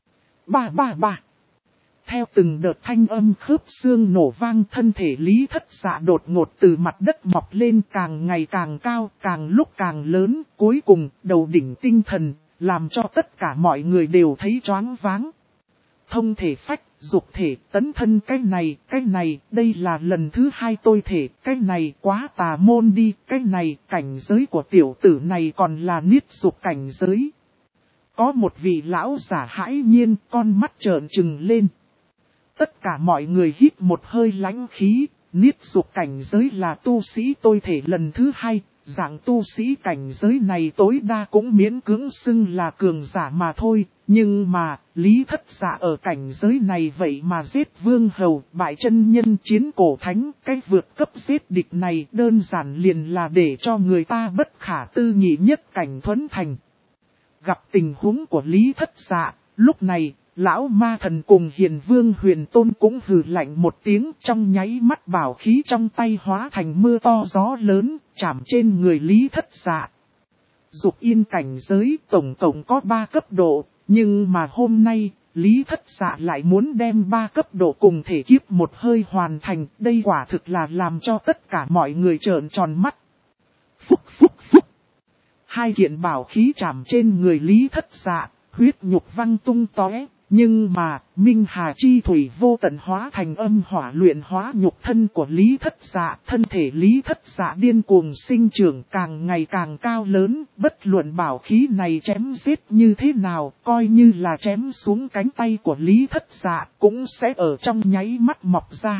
Ba. Theo từng đợt thanh âm khớp xương nổ vang, thân thể Lý Thất Dạ đột ngột từ mặt đất mọc lên, càng ngày càng cao, càng lúc càng lớn, cuối cùng đầu đỉnh tinh thần, làm cho tất cả mọi người đều thấy choáng váng. Thông thể phách, dục thể, tấn thân, cái này, đây là lần thứ hai tôi thể, cái này quá tà môn đi, cái này, cảnh giới của tiểu tử này còn là niết dục cảnh giới. Có một vị lão giả hãi nhiên, con mắt trợn trừng lên. Tất cả mọi người hít một hơi lãnh khí, niết dục cảnh giới là tu sĩ tôi thể lần thứ hai, dạng tu sĩ cảnh giới này tối đa cũng miễn cưỡng xưng là cường giả mà thôi, nhưng mà, Lý Thất Dạ ở cảnh giới này vậy mà giết vương hầu, bại chân nhân, chiến cổ thánh, cái vượt cấp giết địch này đơn giản liền là để cho người ta bất khả tư nghị nhất cảnh thuẫn thành. Gặp tình huống của Lý Thất Dạ, lúc này, lão ma thần cùng Hiền Vương Huyền Tôn cũng hừ lạnh một tiếng, trong nháy mắt bảo khí trong tay hóa thành mưa to gió lớn, chạm trên người Lý Thất Dạ. Dục yên cảnh giới tổng cộng có 3 cấp độ, nhưng mà hôm nay, Lý Thất Dạ lại muốn đem 3 cấp độ cùng thể kiếp một hơi hoàn thành, đây quả thực là làm cho tất cả mọi người trợn tròn mắt. Phúc phúc phúc. 2 kiện bảo khí chạm trên người Lý Thất Dạ, huyết nhục văng tung tóe. Nhưng mà, Minh Hà chi thủy vô tận hóa thành âm hỏa luyện hóa nhục thân của Lý Thất Dạ. Thân thể Lý Thất Dạ điên cuồng sinh trưởng càng ngày càng cao lớn. Bất luận bảo khí này chém giết như thế nào, coi như là chém xuống cánh tay của Lý Thất Dạ cũng sẽ ở trong nháy mắt mọc ra.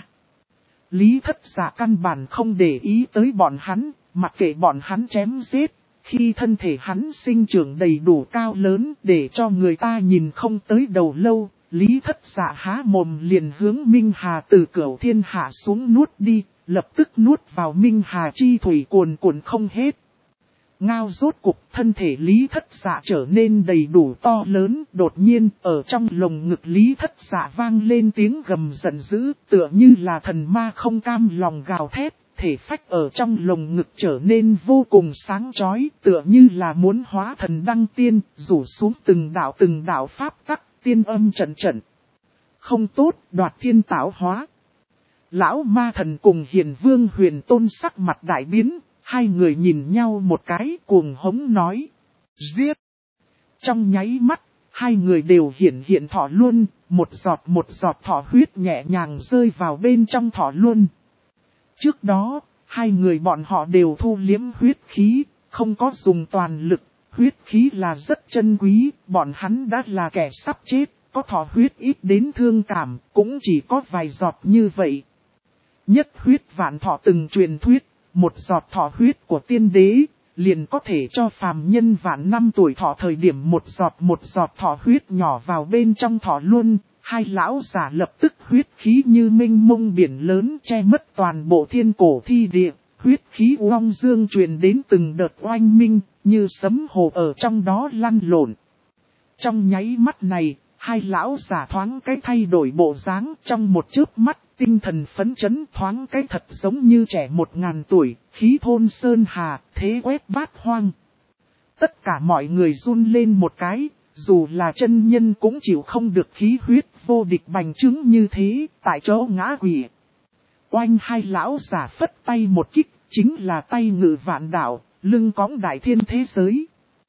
Lý Thất Dạ căn bản không để ý tới bọn hắn, mặc kệ bọn hắn chém giết. Khi thân thể hắn sinh trưởng đầy đủ cao lớn để cho người ta nhìn không tới đầu lâu, Lý Thất Dạ há mồm liền hướng Minh Hà từ Cửu Thiên hạ xuống nuốt đi, lập tức nuốt vào Minh Hà chi thủy cuồn cuộn không hết. Ngao rốt cục thân thể Lý Thất Dạ trở nên đầy đủ to lớn, đột nhiên ở trong lồng ngực Lý Thất Dạ vang lên tiếng gầm giận dữ, tựa như là thần ma không cam lòng gào thét. Thể phách ở trong lồng ngực trở nên vô cùng sáng chói, tựa như là muốn hóa thần đăng tiên, rủ xuống từng đạo pháp tắc, tiên âm trận trận. Không tốt, đoạt thiên tạo hóa. Lão ma thần cùng Hiền Vương Huyền Tôn sắc mặt đại biến, hai người nhìn nhau một cái cuồng hống nói. Giết! Trong nháy mắt, hai người đều hiện thọ luôn, một giọt thọ huyết nhẹ nhàng rơi vào bên trong thọ luôn. Trước đó, hai người bọn họ đều thu liếm huyết khí, không có dùng toàn lực, huyết khí là rất chân quý, bọn hắn đã là kẻ sắp chết, có thọ huyết ít đến thương cảm, cũng chỉ có vài giọt như vậy. Nhất huyết vạn thọ từng truyền thuyết, một giọt thọ huyết của tiên đế, liền có thể cho phàm nhân vạn năm tuổi thọ thời điểm một giọt thọ huyết nhỏ vào bên trong thọ luôn. Hai lão giả lập tức huyết khí như mênh mông biển lớn che mất toàn bộ thiên cổ thi địa, huyết khí uong dương truyền đến từng đợt oanh minh, như sấm hồ ở trong đó lăn lộn. Trong nháy mắt này, hai lão giả thoáng cái thay đổi bộ dáng trong một chớp mắt, tinh thần phấn chấn thoáng cái thật giống như trẻ 1000 tuổi, khí thôn sơn hà, thế quét bát hoang. Tất cả mọi người run lên một cái. Dù là chân nhân cũng chịu không được khí huyết vô địch bành trướng như thế, tại chỗ ngã quỵ. Oanh hai lão giả phất tay một kích, chính là tay ngự vạn đạo, lưng cõng đại thiên thế giới.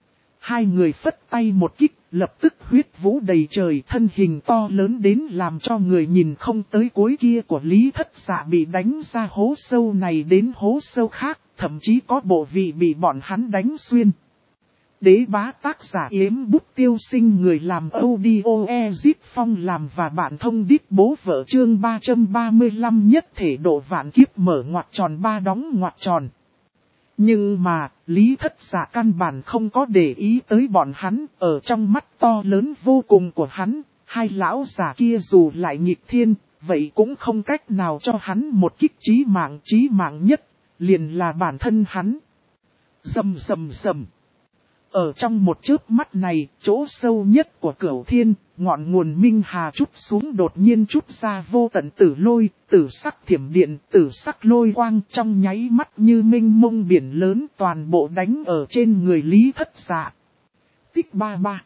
Hai người phất tay một kích, lập tức huyết vũ đầy trời, thân hình to lớn đến làm cho người nhìn không tới cuối kia của Lý Thất Dạ bị đánh ra hố sâu này đến hố sâu khác, thậm chí có bộ vị bị bọn hắn đánh xuyên. Đế bá tác giả Yếm Bút Tiêu Sinh, người làm audio Ezip Phong làm và bạn thông đít bố vợ chương 335 nhất thể độ vạn kiếp mở ngoặc tròn 3 đóng ngoặc tròn. Nhưng mà, Lý Thất Dạ căn bản không có để ý tới bọn hắn, ở trong mắt to lớn vô cùng của hắn, hai lão giả kia dù lại nghịch thiên, vậy cũng không cách nào cho hắn một kích chí mạng nhất, liền là bản thân hắn. Rầm rầm rầm. Ở trong một chớp mắt này, chỗ sâu nhất của Cửu Thiên, ngọn nguồn Minh Hà trút xuống đột nhiên trút ra vô tận tử lôi, tử sắc thiểm điện, tử sắc lôi quang trong nháy mắt như mênh mông biển lớn toàn bộ đánh ở trên người Lý Thất Dạ. Tích 33.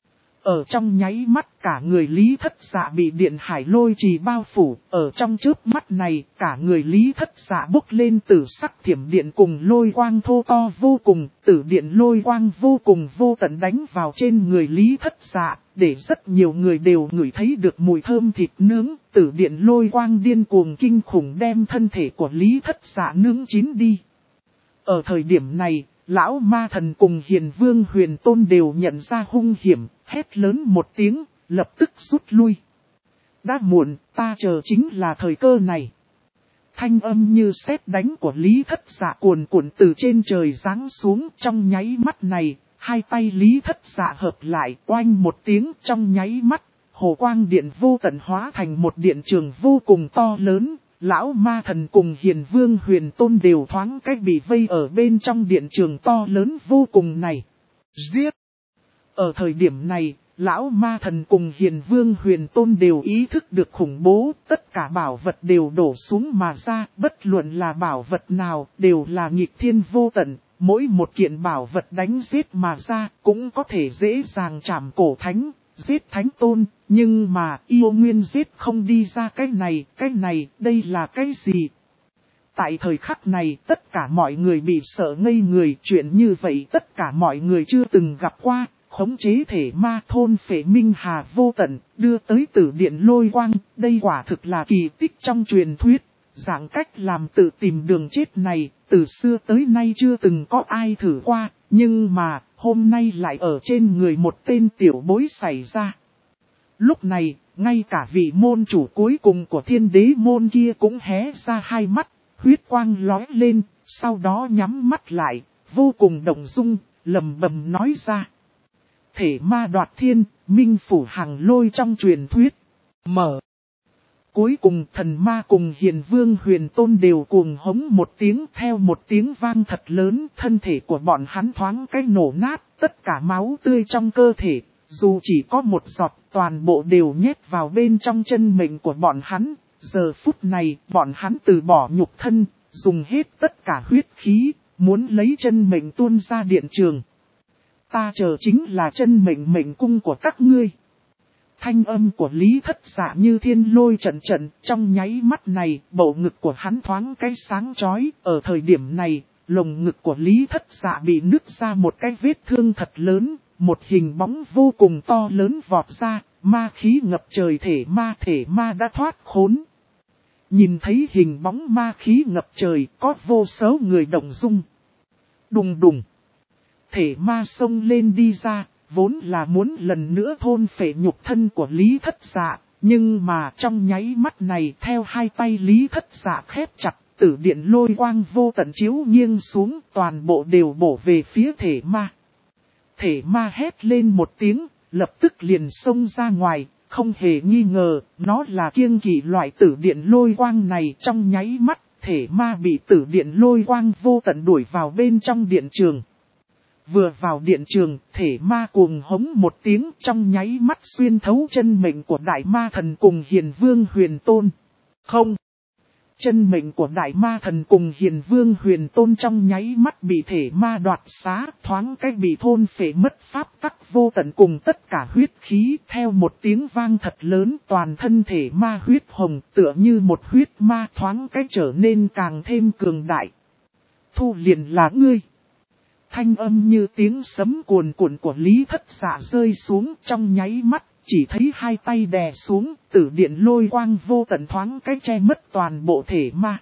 Ở trong nháy mắt cả người Lý Thất Dạ bị điện hải lôi trì bao phủ, ở trong chớp mắt này cả người Lý Thất Dạ bốc lên tử sắc thiểm điện cùng lôi quang thô to vô cùng, tử điện lôi quang vô cùng vô tận đánh vào trên người Lý Thất Dạ, để rất nhiều người đều ngửi thấy được mùi thơm thịt nướng, tử điện lôi quang điên cuồng kinh khủng đem thân thể của Lý Thất Dạ nướng chín đi. Ở thời điểm này, lão ma thần cùng Hiền Vương Huyền Tôn đều nhận ra hung hiểm, hét lớn một tiếng, lập tức rút lui. Đã muộn, ta chờ chính là thời cơ này. Thanh âm như sét đánh của Lý Thất Dạ cuồn cuộn từ trên trời giáng xuống, trong nháy mắt này, hai tay Lý Thất Dạ hợp lại, oanh một tiếng trong nháy mắt, hồ quang điện vô tận hóa thành một điện trường vô cùng to lớn. Lão ma thần cùng Hiền Vương Huyền Tôn đều thoáng cách bị vây ở bên trong điện trường to lớn vô cùng này. Giết! Ở thời điểm này, lão ma thần cùng Hiền Vương Huyền Tôn đều ý thức được khủng bố, tất cả bảo vật đều đổ xuống mà ra, bất luận là bảo vật nào, đều là nghịch thiên vô tận, mỗi một kiện bảo vật đánh giết mà ra, cũng có thể dễ dàng chạm cổ thánh, giết thánh tôn, Nhưng mà yêu nguyên giết không đi ra cái này, đây là cái gì? Tại thời khắc này tất cả mọi người bị sợ ngây người, chuyện như vậy tất cả mọi người chưa từng gặp qua, khống chế thể ma thôn phệ minh hà vô tận, đưa tới tử điện lôi quang, đây quả thực là kỳ tích trong truyền thuyết. Dạng cách làm tự tìm đường chết này, từ xưa tới nay chưa từng có ai thử qua, nhưng mà hôm nay lại ở trên người một tên tiểu bối xảy ra. Lúc này, ngay cả vị môn chủ cuối cùng của thiên đế môn kia cũng hé ra hai mắt, huyết quang lóe lên, sau đó nhắm mắt lại, vô cùng động dung, lầm bầm nói ra. Thể ma đoạt thiên, minh phủ hàng lôi trong truyền thuyết. Mở. Cuối cùng thần ma cùng hiền vương huyền tôn đều cuồng hống một tiếng, theo một tiếng vang thật lớn, thân thể của bọn hắn thoáng cái nổ nát, tất cả máu tươi trong cơ thể, dù chỉ có một giọt, toàn bộ đều nhét vào bên trong chân mệnh của bọn hắn. Giờ phút này, bọn hắn từ bỏ nhục thân, dùng hết tất cả huyết khí, muốn lấy chân mệnh tuôn ra điện trường. Ta chờ chính là chân mệnh mệnh cung của các ngươi. Thanh âm của Lý Thất Dạ như thiên lôi trận trận, trong nháy mắt này, bầu ngực của hắn thoáng cái sáng chói. Ở thời điểm này, lồng ngực của Lý Thất Dạ bị nứt ra một cái vết thương thật lớn, một hình bóng vô cùng to lớn vọt ra, ma khí ngập trời thể ma đã thoát khốn. Nhìn thấy hình bóng ma khí ngập trời, có vô số người động dung. Đùng đùng. Thể ma xông lên đi ra, vốn là muốn lần nữa thôn phệ nhục thân của Lý Thất Dạ, nhưng mà trong nháy mắt này theo hai tay Lý Thất Dạ khép chặt, tử điện lôi quang vô tận chiếu nghiêng xuống, toàn bộ đều bổ về phía thể ma. Thể ma hét lên một tiếng, lập tức liền xông ra ngoài, không hề nghi ngờ, nó là kiêng kỵ loại tử điện lôi quang này. Trong nháy mắt, thể ma bị tử điện lôi quang vô tận đuổi vào bên trong điện trường. Vừa vào điện trường, thể ma cuồng hống một tiếng, trong nháy mắt xuyên thấu chân mệnh của đại ma thần cùng hiền vương huyền tôn. Không! Chân mệnh của đại ma thần cùng hiền vương huyền tôn trong nháy mắt bị thể ma đoạt xá, thoáng cách bị thôn phệ mất pháp tắc vô tận cùng tất cả huyết khí. Theo một tiếng vang thật lớn, toàn thân thể ma huyết hồng tựa như một huyết ma thoáng cách trở nên càng thêm cường đại. Thu liền là ngươi. Thanh âm như tiếng sấm cuồn cuộn của Lý Thất Dạ rơi xuống, trong nháy mắt, chỉ thấy hai tay đè xuống, tử điện lôi quang vô tận thoáng cái che mất toàn bộ thể ma.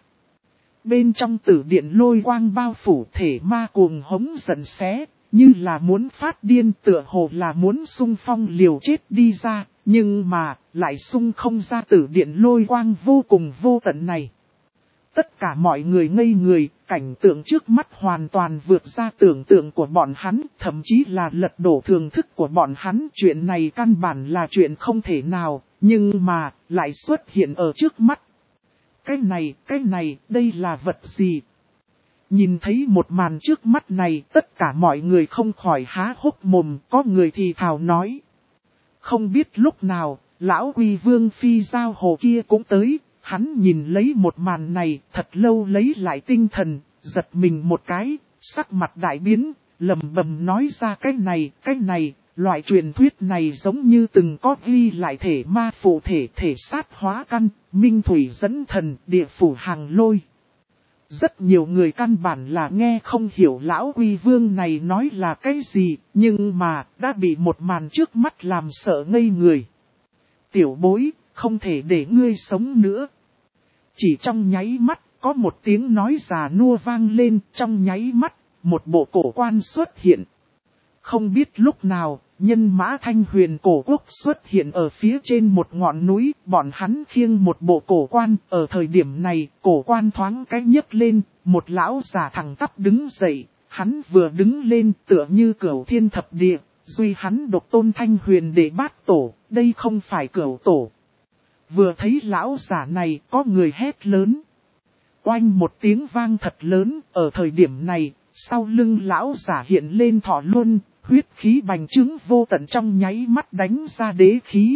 Bên trong tử điện lôi quang bao phủ, thể ma cuồng hống giận xé, như là muốn phát điên, tựa hồ là muốn xung phong liều chết đi ra, nhưng mà lại xung không ra tử điện lôi quang vô cùng vô tận này. Tất cả mọi người ngây người, cảnh tượng trước mắt hoàn toàn vượt ra tưởng tượng của bọn hắn, thậm chí là lật đổ thường thức của bọn hắn. Chuyện này căn bản là chuyện không thể nào, nhưng mà, lại xuất hiện ở trước mắt. Cái này, đây là vật gì? Nhìn thấy một màn trước mắt này, tất cả mọi người không khỏi há hốc mồm, có người thì thào nói. Không biết lúc nào, lão Uy Vương Phi Giao Hồ kia cũng tới. Hắn nhìn lấy một màn này, thật lâu lấy lại tinh thần, giật mình một cái, sắc mặt đại biến, lầm bầm nói ra cái này, loại truyền thuyết này giống như từng có ghi lại thể ma phụ thể sát hóa căn, minh thủy dẫn thần, địa phủ hàng lôi. Rất nhiều người căn bản là nghe không hiểu lão Uy Vương này nói là cái gì, nhưng mà đã bị một màn trước mắt làm sợ ngây người. Tiểu bối, không thể để ngươi sống nữa. Chỉ trong nháy mắt, có một tiếng nói già nua vang lên, trong nháy mắt, một bộ cổ quan xuất hiện. Không biết lúc nào, nhân mã Thanh Huyền cổ quốc xuất hiện ở phía trên một ngọn núi, bọn hắn khiêng một bộ cổ quan. Ở thời điểm này, cổ quan thoáng cái nhấc lên, một lão già thẳng tắp đứng dậy, hắn vừa đứng lên tựa như cửu thiên thập địa, duy hắn độc tôn Thanh Huyền để bát tổ, đây không phải cửu tổ. Vừa thấy lão giả này, có người hét lớn. Oanh một tiếng vang thật lớn, ở thời điểm này, sau lưng lão giả hiện lên thọ luân, huyết khí bành trướng vô tận trong nháy mắt đánh ra đế khí.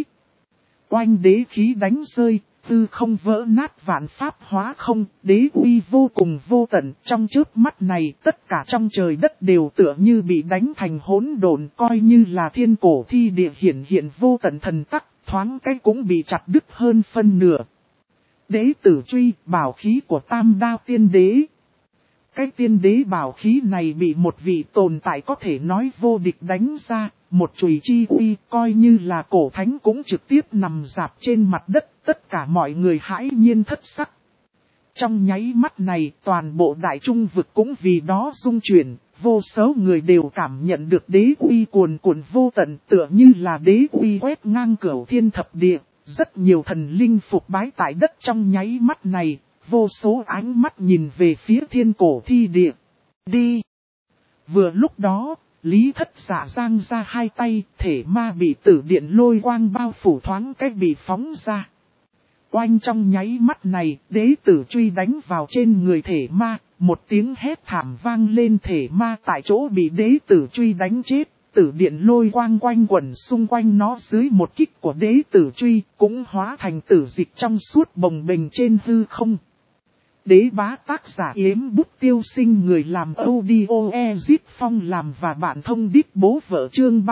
Oanh đế khí đánh rơi, tư không vỡ nát vạn pháp hóa không, đế uy vô cùng vô tận. Trong chớp mắt này, tất cả trong trời đất đều tựa như bị đánh thành hỗn độn, coi như là thiên cổ thi địa hiển hiện vô tận thần tắc. thoáng cái cũng bị chặt đứt hơn phân nửa. Đế tử truy, bảo khí của Tam Đao Tiên Đế. Cái tiên đế bảo khí này bị một vị tồn tại có thể nói vô địch đánh ra, một chùy chi uy coi như là cổ thánh cũng trực tiếp nằm rạp trên mặt đất, tất cả mọi người hãi nhiên thất sắc. Trong nháy mắt này, toàn bộ đại trung vực cũng vì đó rung chuyển, vô số người đều cảm nhận được đế uy cuồn cuộn vô tận, tựa như là đế uy quét ngang cửu thiên thập địa, rất nhiều thần linh phục bái tại đất trong nháy mắt này. Vô số ánh mắt nhìn về phía thiên cổ thi địa. Đi! Vừa lúc đó, Lý Thất Dạ giang ra hai tay, thể ma bị tử điện lôi quang bao phủ thoáng cách bị phóng ra. Oanh trong nháy mắt này, đế tử truy đánh vào trên người thể ma, một tiếng hét thảm vang lên, thể ma tại chỗ bị đế tử truy đánh chết. Tử điện lôi quang quanh quẩn xung quanh nó dưới một kích của đế tử truy, cũng hóa thành tử dịch trong suốt bồng bềnh trên hư không. Đế bá tác giả Yếm Bút Tiêu Sinh, người làm audio Ezit Phong làm và bạn thông đít bố vợ, chương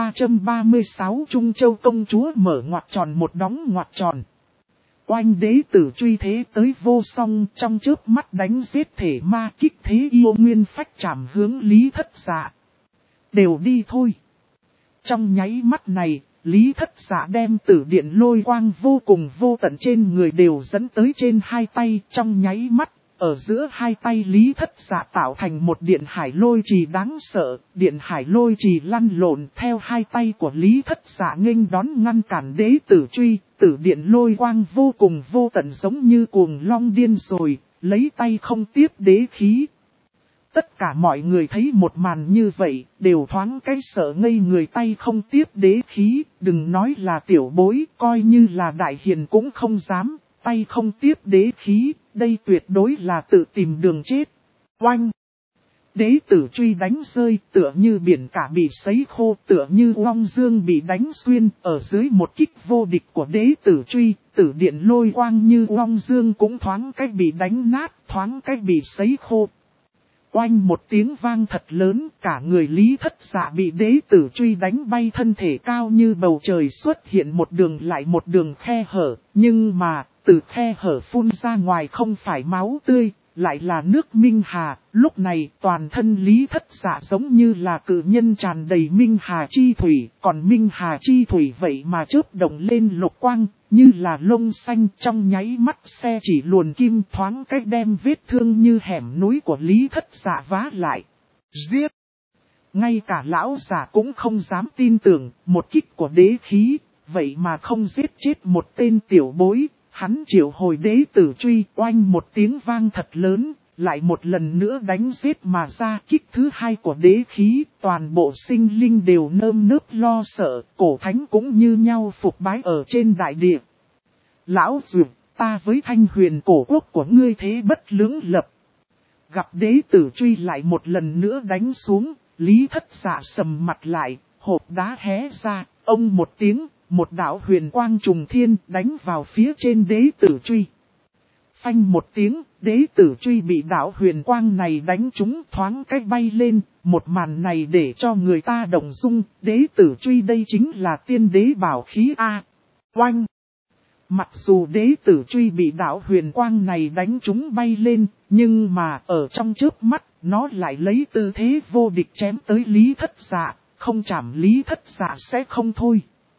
336 Trung Châu công chúa mở ngoặc tròn một đóng ngoặc tròn. Oanh đế tử truy thế tới vô song, trong chớp mắt đánh giết thể ma, kích thế yêu nguyên phách chạm hướng Lý Thất Dạ. Đều đi thôi. Trong nháy mắt này, Lý Thất Dạ đem tử điện lôi quang vô cùng vô tận trên người đều dẫn tới trên hai tay. Trong nháy mắt, ở giữa hai tay Lý Thất Dạ tạo thành một điện hải lôi trì đáng sợ. Điện hải lôi trì lăn lộn theo hai tay của Lý Thất Dạ nghênh đón ngăn cản đế tử truy. Tử điện lôi quang vô cùng vô tận giống như cuồng long điên rồi, lấy tay không tiếp đế khí. Tất cả mọi người thấy một màn như vậy, đều thoáng cái sợ ngây người, tay không tiếp đế khí, đừng nói là tiểu bối, coi như là đại hiền cũng không dám, tay không tiếp đế khí, đây tuyệt đối là tự tìm đường chết. Oanh! Đế tử truy đánh rơi, tựa như biển cả bị sấy khô, tựa như long dương bị đánh xuyên, ở dưới một kích vô địch của đế tử truy, tử điện lôi quang như long dương cũng thoáng cách bị đánh nát, thoáng cách bị sấy khô. Oanh một tiếng vang thật lớn, cả người Lý Thất Dạ bị đế tử truy đánh bay, thân thể cao như bầu trời xuất hiện một đường lại một đường khe hở, nhưng mà, từ khe hở phun ra ngoài không phải máu tươi, lại là nước minh hà. Lúc này toàn thân Lý Thất Dạ giống như là cự nhân tràn đầy minh hà chi thủy, còn minh hà chi thủy vậy mà chớp động lên lục quang, như là lông xanh, trong nháy mắt xe chỉ luồn kim thoáng cách đem vết thương như hẻm núi của Lý Thất Dạ vá lại. Giết! Ngay cả lão giả cũng không dám tin tưởng, một kích của đế khí, vậy mà không giết chết một tên tiểu bối. Hắn triệu hồi đế tử truy, oanh một tiếng vang thật lớn, lại một lần nữa đánh giết mà ra. Kích thứ hai của đế khí, toàn bộ sinh linh đều nơm nớp lo sợ, cổ thánh cũng như nhau phục bái ở trên đại địa. Lão Dược, ta với Thanh Huyền cổ quốc của ngươi thế bất lưỡng lập. Gặp đế tử truy lại một lần nữa đánh xuống, Lý Thất Dạ sầm mặt lại, hộp đá hé ra, ông một tiếng. Một đạo huyền quang trùng thiên đánh vào phía trên đế tử truy. Phanh một tiếng, đế tử truy bị đạo huyền quang này đánh trúng thoáng cách bay lên. Một màn này để cho người ta động dung, đế tử truy đây chính là tiên đế bảo khí A. Oanh! Mặc dù đế tử truy bị đạo huyền quang này đánh trúng bay lên, nhưng mà ở trong chớp mắt, nó lại lấy tư thế vô địch chém tới Lý Thất Dạ, không chạm Lý Thất Dạ sẽ không thôi.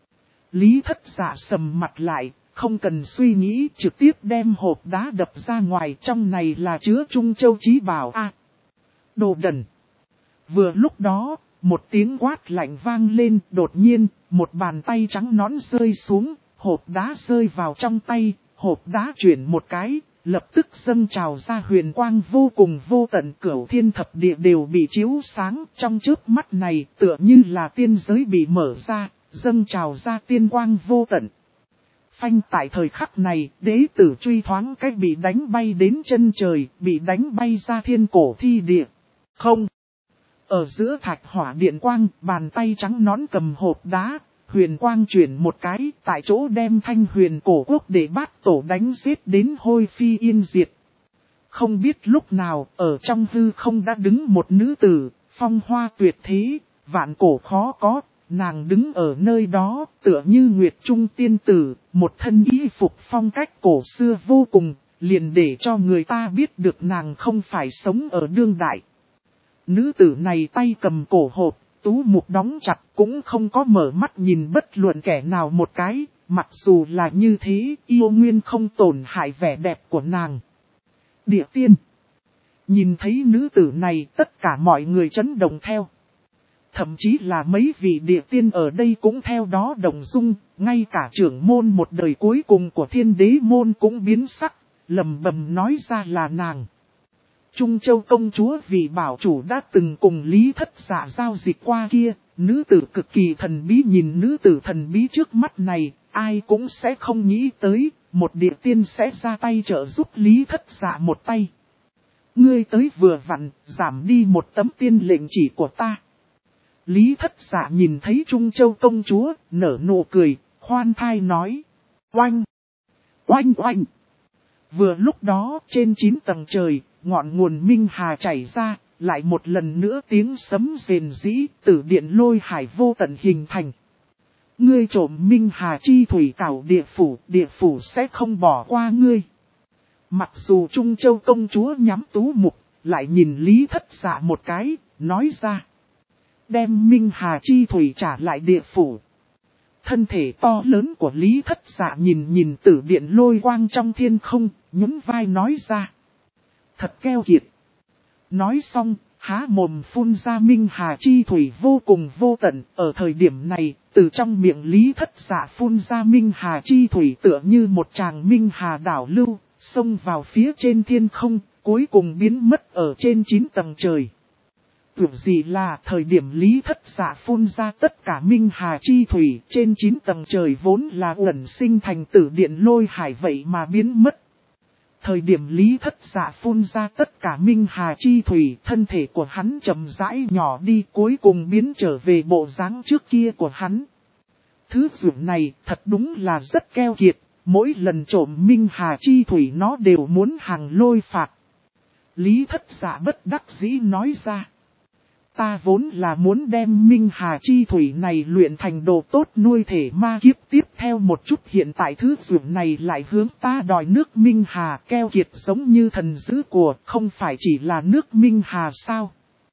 Lý Thất Dạ sầm mặt lại, không cần suy nghĩ, trực tiếp đem hộp đá đập ra ngoài, trong này là chứa Trung Châu chí bảo A. Đồ đần! Vừa lúc đó, một tiếng quát lạnh vang lên, đột nhiên, một bàn tay trắng nõn rơi xuống, hộp đá rơi vào trong tay, hộp đá chuyển một cái, lập tức dâng trào ra huyền quang vô cùng vô tận, cửu thiên thập địa đều bị chiếu sáng, trong chớp mắt này tựa như là tiên giới bị mở ra. Dâng trào ra tiên quang vô tận. Phanh tại thời khắc này, đế tử truy thoáng cách bị đánh bay đến chân trời, bị đánh bay ra thiên cổ thi địa. Không! Ở giữa thạch hỏa điện quang, bàn tay trắng nõn cầm hộp đá, huyền quang chuyển một cái, tại chỗ đem Thanh Huyền cổ quốc để bát tổ đánh giết đến hôi phi yên diệt. Không biết lúc nào, ở trong hư không đã đứng một nữ tử, phong hoa tuyệt thế, vạn cổ khó có. nàng đứng ở nơi đó tựa như Nguyệt Trung tiên tử, một thân y phục phong cách cổ xưa vô cùng, liền để cho người ta biết được nàng không phải sống ở đương đại. Nữ tử này tay cầm cổ hộp, tú mục đóng chặt cũng không có mở mắt nhìn bất luận kẻ nào một cái, mặc dù là như thế, yêu nguyên không tổn hại vẻ đẹp của nàng. Địa tiên. Nhìn thấy nữ tử này tất cả mọi người chấn động theo. Thậm chí là mấy vị địa tiên ở đây cũng theo đó động dung, ngay cả trưởng môn một đời cuối cùng của Thiên Đế môn cũng biến sắc, lầm bầm nói ra là nàng. Trung Châu công chúa vì bảo chủ đã từng cùng Lý Thất Dạ giao dịch qua kia, nữ tử cực kỳ thần bí nhìn nữ tử thần bí trước mắt này, ai cũng sẽ không nghĩ tới, một địa tiên sẽ ra tay trợ giúp Lý Thất Dạ một tay. Ngươi tới vừa vặn, giảm đi một tấm tiên lệnh chỉ của ta. Lý Thất Dạ nhìn thấy Trung Châu công chúa, nở nụ cười, khoan thai nói. Oanh! Oanh oanh! Vừa lúc đó, trên 9 tầng trời, ngọn nguồn Minh Hà chảy ra, lại một lần nữa tiếng sấm rền rĩ, tử điện lôi hải vô tận hình thành. Ngươi trộm Minh Hà chi thủy cảo địa phủ sẽ không bỏ qua ngươi. Mặc dù Trung Châu công chúa nhắm tú mục, lại nhìn Lý Thất Dạ một cái, nói ra. Đem Minh Hà chi thủy trả lại địa phủ. Thân thể to lớn của Lý Thất Dạ nhìn tử điện lôi quang trong thiên không, nhún vai nói ra. Thật keo kiệt. Nói xong, há mồm phun ra Minh Hà chi thủy vô cùng vô tận. Ở thời điểm này, từ trong miệng Lý Thất Dạ phun ra Minh Hà chi thủy tựa như một tràng Minh Hà đảo lưu, xông vào phía trên thiên không, cuối cùng biến mất ở trên 9 tầng trời. Tưởng gì là thời điểm Lý Thất Dạ phun ra tất cả Minh Hà chi thủy trên 9 tầng trời vốn là uẩn sinh thành tử điện lôi hải vậy mà biến mất. Thời điểm Lý Thất Dạ phun ra tất cả Minh Hà chi thủy, thân thể của hắn chậm rãi nhỏ đi cuối cùng biến trở về bộ dáng trước kia của hắn. Thứ dưỡng này thật đúng là rất keo kiệt, mỗi lần trộm Minh Hà chi thủy nó đều muốn hàng lôi phạt. Lý Thất Dạ bất đắc dĩ nói ra. Ta vốn là muốn đem Minh Hà chi thủy này luyện thành đồ tốt nuôi thể ma kiếp tiếp theo một chút, hiện tại thứ dưỡng này lại hướng ta đòi nước Minh Hà, keo kiệt giống như thần dữ của, không phải chỉ là nước Minh Hà sao?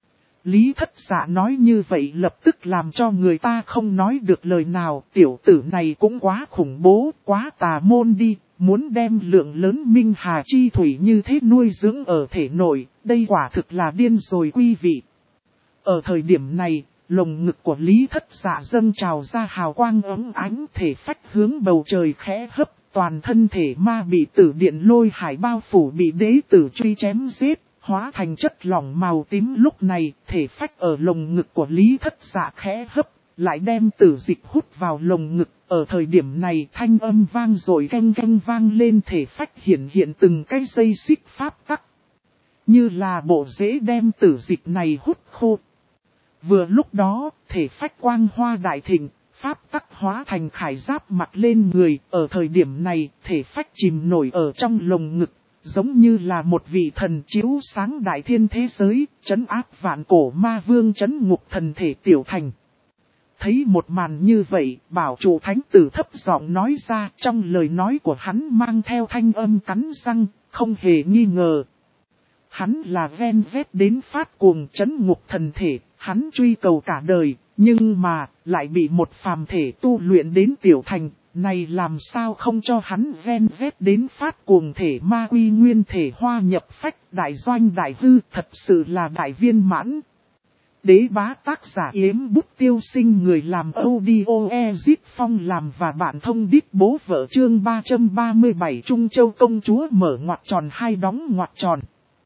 Lý Thất Dạ nói như vậy lập tức làm cho người ta không nói được lời nào, tiểu tử này cũng quá khủng bố, quá tà môn đi, muốn đem lượng lớn Minh Hà chi thủy như thế nuôi dưỡng ở thể nội, đây quả thực là điên rồi quý vị. Ở thời điểm này, lồng ngực của Lý Thất Dạ dâng trào ra hào quang ấm ánh, thể phách hướng bầu trời khẽ hấp, toàn thân thể ma bị tử điện lôi hải bao phủ, bị đế tử truy chém giết, hóa thành chất lỏng màu tím. Lúc này, thể phách ở lồng ngực của Lý Thất Dạ khẽ hấp, lại đem tử dịch hút vào lồng ngực. Ở thời điểm này, thanh âm vang rồi canh canh vang lên, thể phách hiện từng cái dây xích pháp tắc. Như là bộ rễ đem tử dịch này hút khô. Vừa lúc đó, thể phách quang hoa đại thịnh, pháp tắc hóa thành khải giáp mặc lên người. Ở thời điểm này, thể phách chìm nổi ở trong lồng ngực, giống như là một vị thần chiếu sáng đại thiên thế giới, trấn áp vạn cổ ma vương, trấn ngục thần thể tiểu thành. Thấy một màn như vậy, bảo chủ thánh tử thấp giọng nói ra, trong lời nói của hắn mang theo thanh âm cắn răng, không hề nghi ngờ. Hắn là ven vét đến phát cuồng trấn ngục thần thể, hắn truy cầu cả đời, nhưng mà, lại bị một phàm thể tu luyện đến tiểu thành, này làm sao không cho hắn ven vét đến phát cuồng thể ma quy nguyên thể hoa nhập phách, đại doanh đại hư, thật sự là đại viên mãn. Đế bá tác giả Yếm Bút Tiêu Sinh, người làm audio Ezit Phong làm và bạn thông đít bố vợ, chương 337 Trung Châu công chúa mở ngoặc tròn hai đóng ngoặc tròn.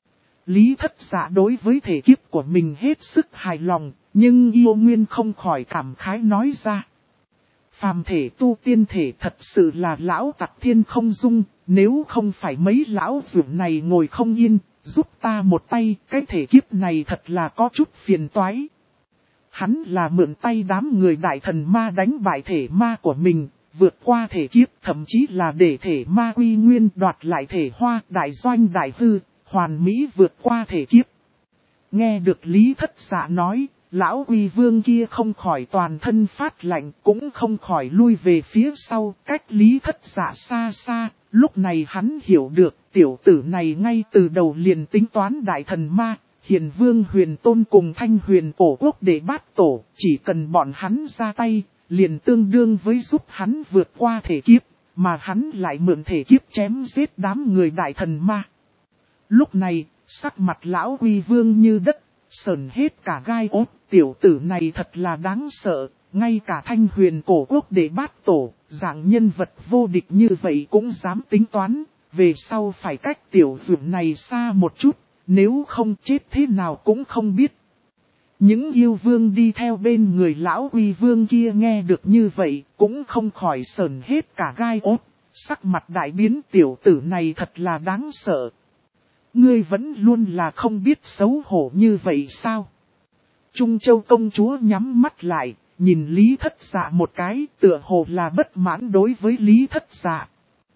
Lý Thất Dạ đối với thể kiếp của mình hết sức hài lòng, nhưng yêu nguyên không khỏi cảm khái nói ra. Phàm thể tu tiên thể thật sự là lão tặc thiên không dung, nếu không phải mấy lão dưỡng này ngồi không yên, giúp ta một tay, cái thể kiếp này thật là có chút phiền toái. Hắn là mượn tay đám người đại thần ma đánh bại thể ma của mình, vượt qua thể kiếp, thậm chí là để thể ma quy nguyên đoạt lại thể hoa, đại doanh đại hư, hoàn mỹ vượt qua thể kiếp. Nghe được Lý Thất Dạ nói, Lão uy vương kia không khỏi toàn thân phát lạnh, cũng không khỏi lui về phía sau, cách Lý Thất Dạ xa xa. Lúc này hắn hiểu được, tiểu tử này ngay từ đầu liền tính toán đại thần ma, Hiền Vương Huyền Tôn cùng Thanh Huyền Cổ Quốc để bát tổ, chỉ cần bọn hắn ra tay, liền tương đương với giúp hắn vượt qua thể kiếp, mà hắn lại mượn thể kiếp chém giết đám người đại thần ma. Lúc này, sắc mặt lão uy vương như đất, sờn hết cả gai ốt, tiểu tử này thật là đáng sợ, ngay cả Thanh Huyền Cổ Quốc để bát tổ, dạng nhân vật vô địch như vậy cũng dám tính toán, về sau phải cách tiểu dược này xa một chút, nếu không chết thế nào cũng không biết. Những yêu vương đi theo bên người lão uy vương kia nghe được như vậy, cũng không khỏi sờn hết cả gai ốt, sắc mặt đại biến, tiểu tử này thật là đáng sợ. Ngươi vẫn luôn là không biết xấu hổ như vậy sao? Trung Châu công chúa nhắm mắt lại, nhìn Lý Thất Dạ một cái, tựa hồ là bất mãn đối với Lý Thất Dạ.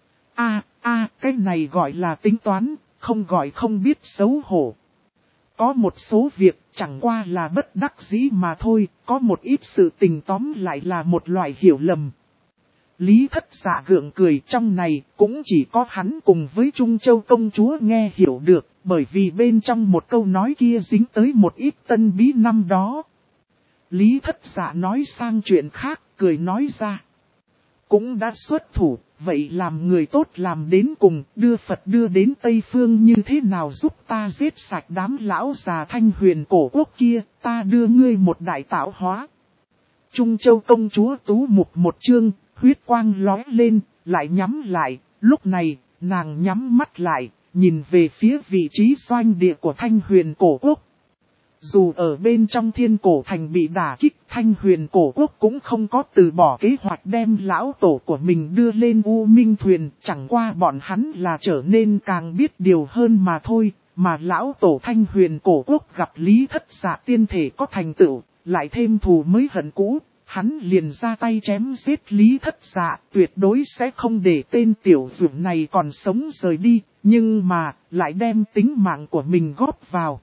Cái này gọi là tính toán, không gọi không biết xấu hổ. Có một số việc chẳng qua là bất đắc dĩ mà thôi, có một ít sự tình tóm lại là một loại hiểu lầm. Lý Thất Dạ gượng cười, trong này cũng chỉ có hắn cùng với Trung Châu công chúa nghe hiểu được, bởi vì bên trong một câu nói kia dính tới một ít tân bí năm đó. Lý Thất Dạ nói sang chuyện khác, cười nói ra. Cũng đã xuất thủ, vậy làm người tốt làm đến cùng, đưa Phật đưa đến Tây Phương như thế nào giúp ta giết sạch đám lão già Thanh Huyền Cổ Quốc kia, ta đưa ngươi một đại tạo hóa. Trung Châu công chúa tú mục một chương, huyết quang lóe lên, lại nhắm lại, lúc này, nàng nhắm mắt lại, nhìn về phía vị trí doanh địa của Thanh Huyền Cổ Quốc. Dù ở bên trong Thiên Cổ Thành bị đả kích, Thanh Huyền Cổ Quốc cũng không có từ bỏ kế hoạch đem lão tổ của mình đưa lên U Minh Thuyền, chẳng qua bọn hắn là trở nên càng biết điều hơn mà thôi, mà lão tổ Thanh Huyền Cổ Quốc gặp Lý Thất Dạ tiên thể có thành tựu, lại thêm thù mới hận cũ, hắn liền ra tay chém giết Lý Thất Dạ, tuyệt đối sẽ không để tên tiểu dũng này còn sống rời đi, nhưng mà, lại đem tính mạng của mình góp vào.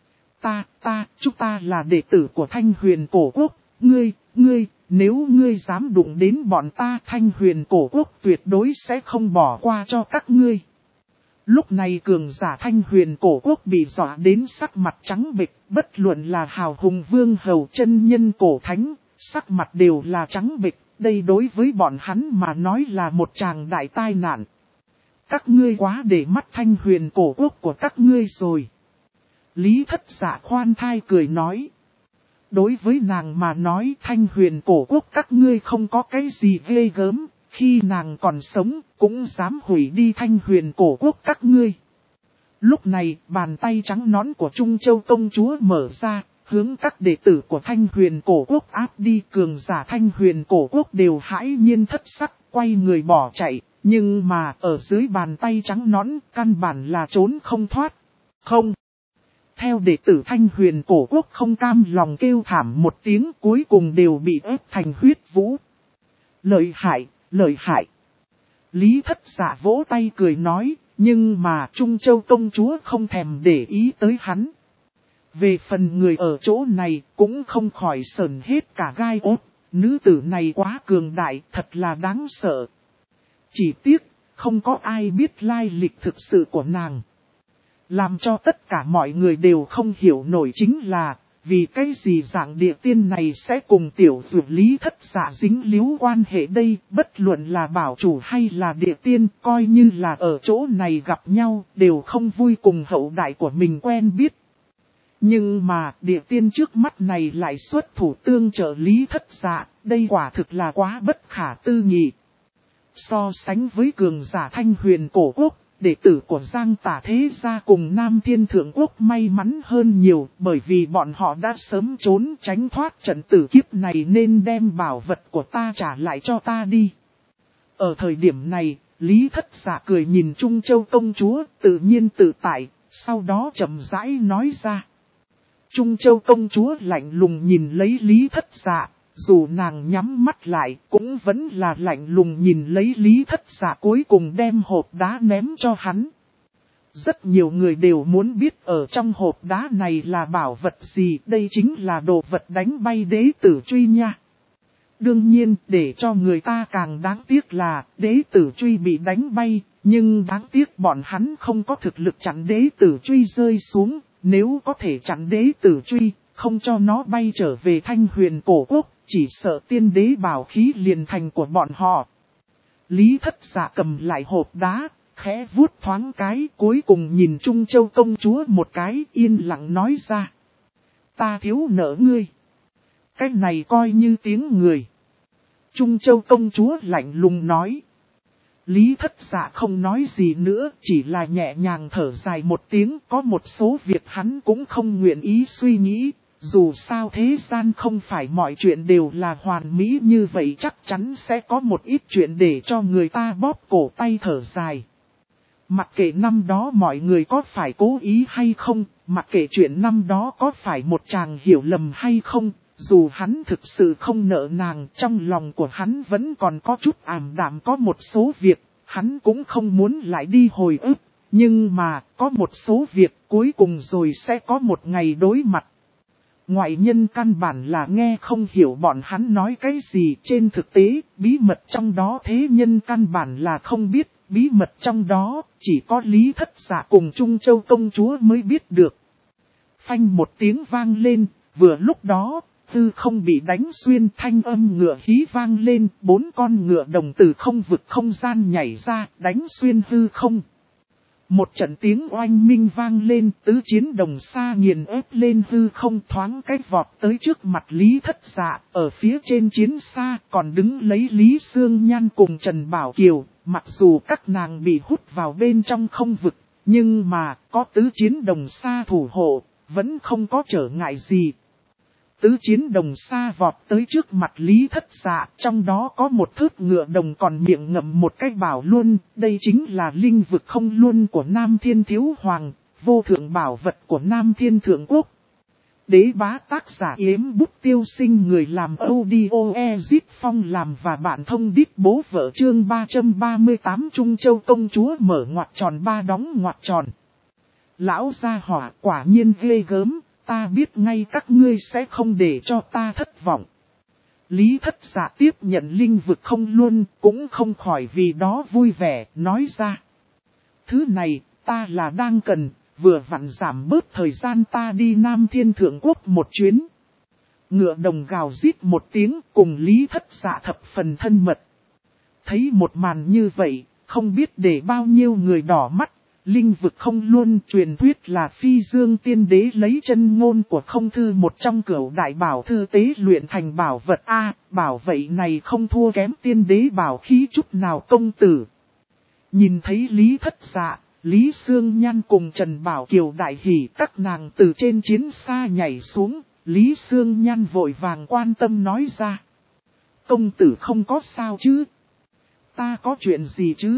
Chúng ta là đệ tử của Thanh Huyền Cổ Quốc, nếu ngươi dám đụng đến bọn ta, Thanh Huyền Cổ Quốc tuyệt đối sẽ không bỏ qua cho các ngươi. Lúc này cường giả Thanh Huyền Cổ Quốc bị dọa đến sắc mặt trắng bệch, bất luận là hào hùng vương hầu chân nhân cổ thánh, sắc mặt đều là trắng bệch, đây đối với bọn hắn mà nói là một tràng đại tai nạn. Các ngươi quá để mắt Thanh Huyền Cổ Quốc của các ngươi rồi. Lý Thất Dạ khoan thai cười nói. Đối với nàng mà nói Thanh Huyền Cổ Quốc các ngươi không có cái gì ghê gớm, khi nàng còn sống cũng dám hủy đi Thanh Huyền Cổ Quốc các ngươi. Lúc này bàn tay trắng nõn của Trung Châu công chúa mở ra, hướng các đệ tử của Thanh Huyền Cổ Quốc áp đi, cường giả Thanh Huyền Cổ Quốc đều hãi nhiên thất sắc, quay người bỏ chạy, nhưng mà ở dưới bàn tay trắng nõn căn bản là trốn không thoát. Không. Theo đệ tử Thanh Huyền Cổ Quốc không cam lòng kêu thảm một tiếng, cuối cùng đều bị ép thành huyết vũ. Lợi hại, lợi hại. Lý Thất Dạ vỗ tay cười nói, nhưng mà Trung Châu công chúa không thèm để ý tới hắn. Về phần người ở chỗ này cũng không khỏi sờn hết cả gai ốt, nữ tử này quá cường đại, thật là đáng sợ. Chỉ tiếc, không có ai biết lai lịch thực sự của nàng. Làm cho tất cả mọi người đều không hiểu nổi chính là, vì cái gì dạng địa tiên này sẽ cùng tiểu dược Lý Thất Dạ dính líu quan hệ đây, bất luận là bảo chủ hay là địa tiên, coi như là ở chỗ này gặp nhau, đều không vui cùng hậu đại của mình quen biết. Nhưng mà địa tiên trước mắt này lại xuất thủ tương trợ Lý Thất Dạ, đây quả thực là quá bất khả tư nghị. So sánh với cường giả Thanh Huyền Cổ Quốc, đệ tử của Giang Tả Thế Gia cùng Nam Thiên Thượng Quốc may mắn hơn nhiều, bởi vì bọn họ đã sớm trốn tránh thoát trận tử kiếp này nên đem bảo vật của ta trả lại cho ta đi. Ở thời điểm này, Lý Thất Dạ cười nhìn Trung Châu công chúa, tự nhiên tự tại, sau đó chậm rãi nói ra. Trung Châu công chúa lạnh lùng nhìn lấy Lý Thất Dạ, dù nàng nhắm mắt lại cũng vẫn là lạnh lùng nhìn lấy Lý Thất Dạ, cuối cùng đem hộp đá ném cho hắn. Rất nhiều người đều muốn biết ở trong hộp đá này là bảo vật gì, đây chính là đồ vật đánh bay đế tử truy nha. Đương nhiên, để cho người ta càng đáng tiếc là đế tử truy bị đánh bay, nhưng đáng tiếc bọn hắn không có thực lực chặn đế tử truy rơi xuống, nếu có thể chặn đế tử truy, không cho nó bay trở về Thanh Huyền cổ quốc, chỉ sợ tiên đế bảo khí liền thành của bọn họ. Lý Thất Dạ cầm lại hộp đá, khẽ vuốt thoáng cái, cuối cùng nhìn Trung Châu công chúa một cái, yên lặng nói ra. Ta thiếu nợ ngươi. Cái này coi như tiếng người. Trung Châu công chúa lạnh lùng nói. Lý Thất Dạ không nói gì nữa, chỉ là nhẹ nhàng thở dài một tiếng, có một số việc hắn cũng không nguyện ý suy nghĩ. Dù sao thế gian không phải mọi chuyện đều là hoàn mỹ như vậy, chắc chắn sẽ có một ít chuyện để cho người ta bóp cổ tay thở dài. Mặc kệ năm đó mọi người có phải cố ý hay không, mặc kệ chuyện năm đó có phải một chàng hiểu lầm hay không, dù hắn thực sự không nợ nàng, trong lòng của hắn vẫn còn có chút ảm đạm, có một số việc, hắn cũng không muốn lại đi hồi ức, nhưng mà, có một số việc cuối cùng rồi sẽ có một ngày đối mặt. Ngoại nhân căn bản là nghe không hiểu bọn hắn nói cái gì, trên thực tế, bí mật trong đó thế nhân căn bản là không biết, bí mật trong đó chỉ có Lý Thất Dạ cùng Trung Châu công chúa mới biết được. Phanh một tiếng vang lên, vừa lúc đó, hư không bị đánh xuyên, thanh âm ngựa hí vang lên, 4 con ngựa đồng từ không vực không gian nhảy ra, đánh xuyên hư không. Một trận tiếng oanh minh vang lên, tứ chiến đồng xa nghiền ép lên hư không, thoáng cách vọt tới trước mặt Lý Thất Dạ, ở phía trên chiến xa còn đứng lấy Lý Sương Nhan cùng Trần Bảo Kiều, mặc dù các nàng bị hút vào bên trong không vực, nhưng mà có tứ chiến đồng xa thủ hộ, vẫn không có trở ngại gì. Tứ chiến đồng xa vọt tới trước mặt Lý Thất Dạ, trong đó có một thước ngựa đồng còn miệng ngậm một cái bảo luân, đây chính là linh vực không luân của Nam Thiên Thiếu Hoàng, vô thượng bảo vật của Nam Thiên Thượng Quốc. Đế bá tác giả Yếm Bút Tiêu Sinh, người làm audio Ezit Phong làm và bạn thông đít bố vợ, chương 338 Trung Châu công chúa mở ngoặc tròn 3 đóng ngoặc tròn. Lão gia hỏa quả nhiên ghê gớm. Ta biết ngay các ngươi sẽ không để cho ta thất vọng. Lý Thất Dạ tiếp nhận linh vực không luân, cũng không khỏi vì đó vui vẻ, nói ra. Thứ này, ta là đang cần, vừa vặn giảm bớt thời gian ta đi Nam Thiên Thượng Quốc một chuyến. Ngựa đồng gào rít một tiếng, cùng Lý Thất Dạ thập phần thân mật. Thấy một màn như vậy, không biết để bao nhiêu người đỏ mắt. Linh vực không luân truyền thuyết là Phi Dương Tiên Đế lấy chân ngôn của không thư một trong cửu đại bảo thư tế luyện thành bảo vật A, bảo vậy này không thua kém tiên đế bảo khí chút nào công tử. Nhìn thấy Lý Thất Dạ, Lý Sương Nhan cùng Trần Bảo Kiều đại hỉ, các nàng từ trên chiến xa nhảy xuống, Lý Sương Nhan vội vàng quan tâm nói ra. Công tử không có sao chứ? Ta có chuyện gì chứ?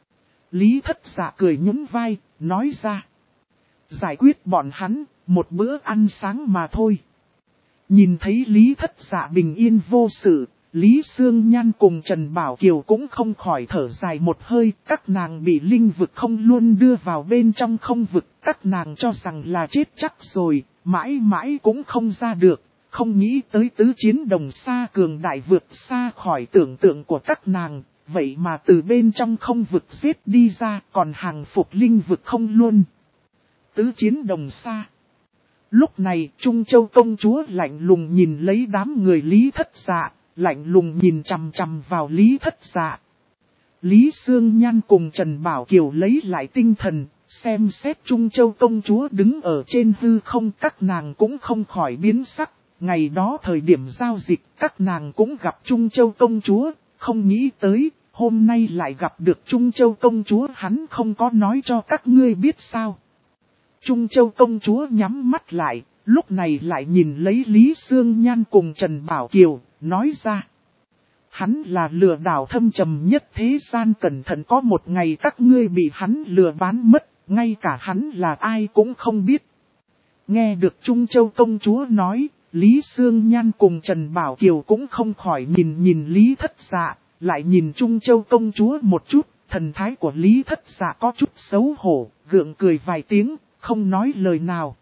Lý Thất Dạ cười nhún vai, nói ra. Giải quyết bọn hắn, một bữa ăn sáng mà thôi. Nhìn thấy Lý Thất Dạ bình yên vô sự, Lý Sương Nhan cùng Trần Bảo Kiều cũng không khỏi thở dài một hơi. Các nàng bị linh vực không luôn đưa vào bên trong không vực. Các nàng cho rằng là chết chắc rồi, mãi mãi cũng không ra được. Không nghĩ tới tứ chiến đồng xa cường đại vượt xa khỏi tưởng tượng của các nàng. Vậy mà từ bên trong không vực giết đi ra, còn hàng phục linh vực không luôn. Tứ chiến đồng xa. Lúc này Trung Châu công chúa lạnh lùng nhìn lấy đám người Lý Thất Dạ, lạnh lùng nhìn chằm chằm vào Lý Thất Dạ. Lý Sương Nhan cùng Trần Bảo Kiều lấy lại tinh thần, xem xét Trung Châu công chúa đứng ở trên hư không, các nàng cũng không khỏi biến sắc. Ngày đó thời điểm giao dịch, các nàng cũng gặp Trung Châu công chúa. Không nghĩ tới, hôm nay lại gặp được Trung Châu công chúa, hắn không có nói cho các ngươi biết sao. Trung Châu công chúa nhắm mắt lại, lúc này lại nhìn lấy Lý Sương Nhan cùng Trần Bảo Kiều, nói ra. Hắn là lừa đảo thâm trầm nhất thế gian, cẩn thận có một ngày các ngươi bị hắn lừa bán mất, ngay cả hắn là ai cũng không biết. Nghe được Trung Châu công chúa nói, Lý Sương Nhan cùng Trần Bảo Kiều cũng không khỏi nhìn Lý Thất Dạ. Lại nhìn Trung Châu công chúa một chút, Thần thái của Lý Thất Dạ có chút xấu hổ, gượng cười vài tiếng, không nói lời nào.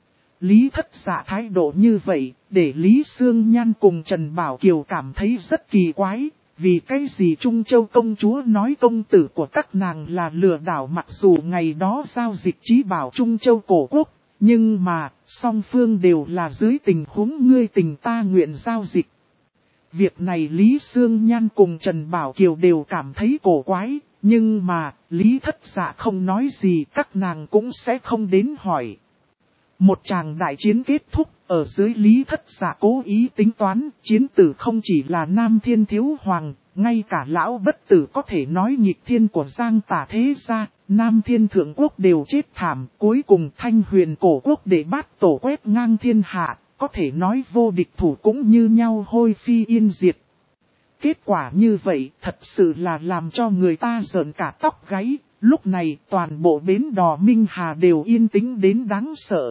Lý Thất Dạ thái độ như vậy, để Lý Sương Nhan cùng Trần Bảo Kiều cảm thấy rất kỳ quái. Vì cái gì Trung Châu công chúa nói công tử của các nàng là lừa đảo, mặc dù ngày đó giao dịch trí bảo Trung Châu cổ quốc, nhưng mà song phương đều là dưới tình huống ngươi tình ta nguyện giao dịch. Việc này Lý Sương Nhan cùng Trần Bảo Kiều đều cảm thấy cổ quái, nhưng mà Lý Thất Dạ không nói gì, các nàng cũng sẽ không đến hỏi. Một tràng đại chiến kết thúc, ở dưới Lý Thất Dạ cố ý tính toán, chiến tử không chỉ là Nam Thiên Thiếu Hoàng, ngay cả lão bất tử có thể nói nghịch thiên của Giang Tả thế gia, Nam Thiên Thượng Quốc đều chết thảm, cuối cùng Thanh Huyền cổ quốc để bát tổ quét ngang thiên hạ, có thể nói vô địch thủ cũng như nhau hôi phi yên diệt. Kết quả như vậy thật sự là làm cho người ta rợn cả tóc gáy, lúc này toàn bộ bến đò Minh Hà đều yên tĩnh đến đáng sợ.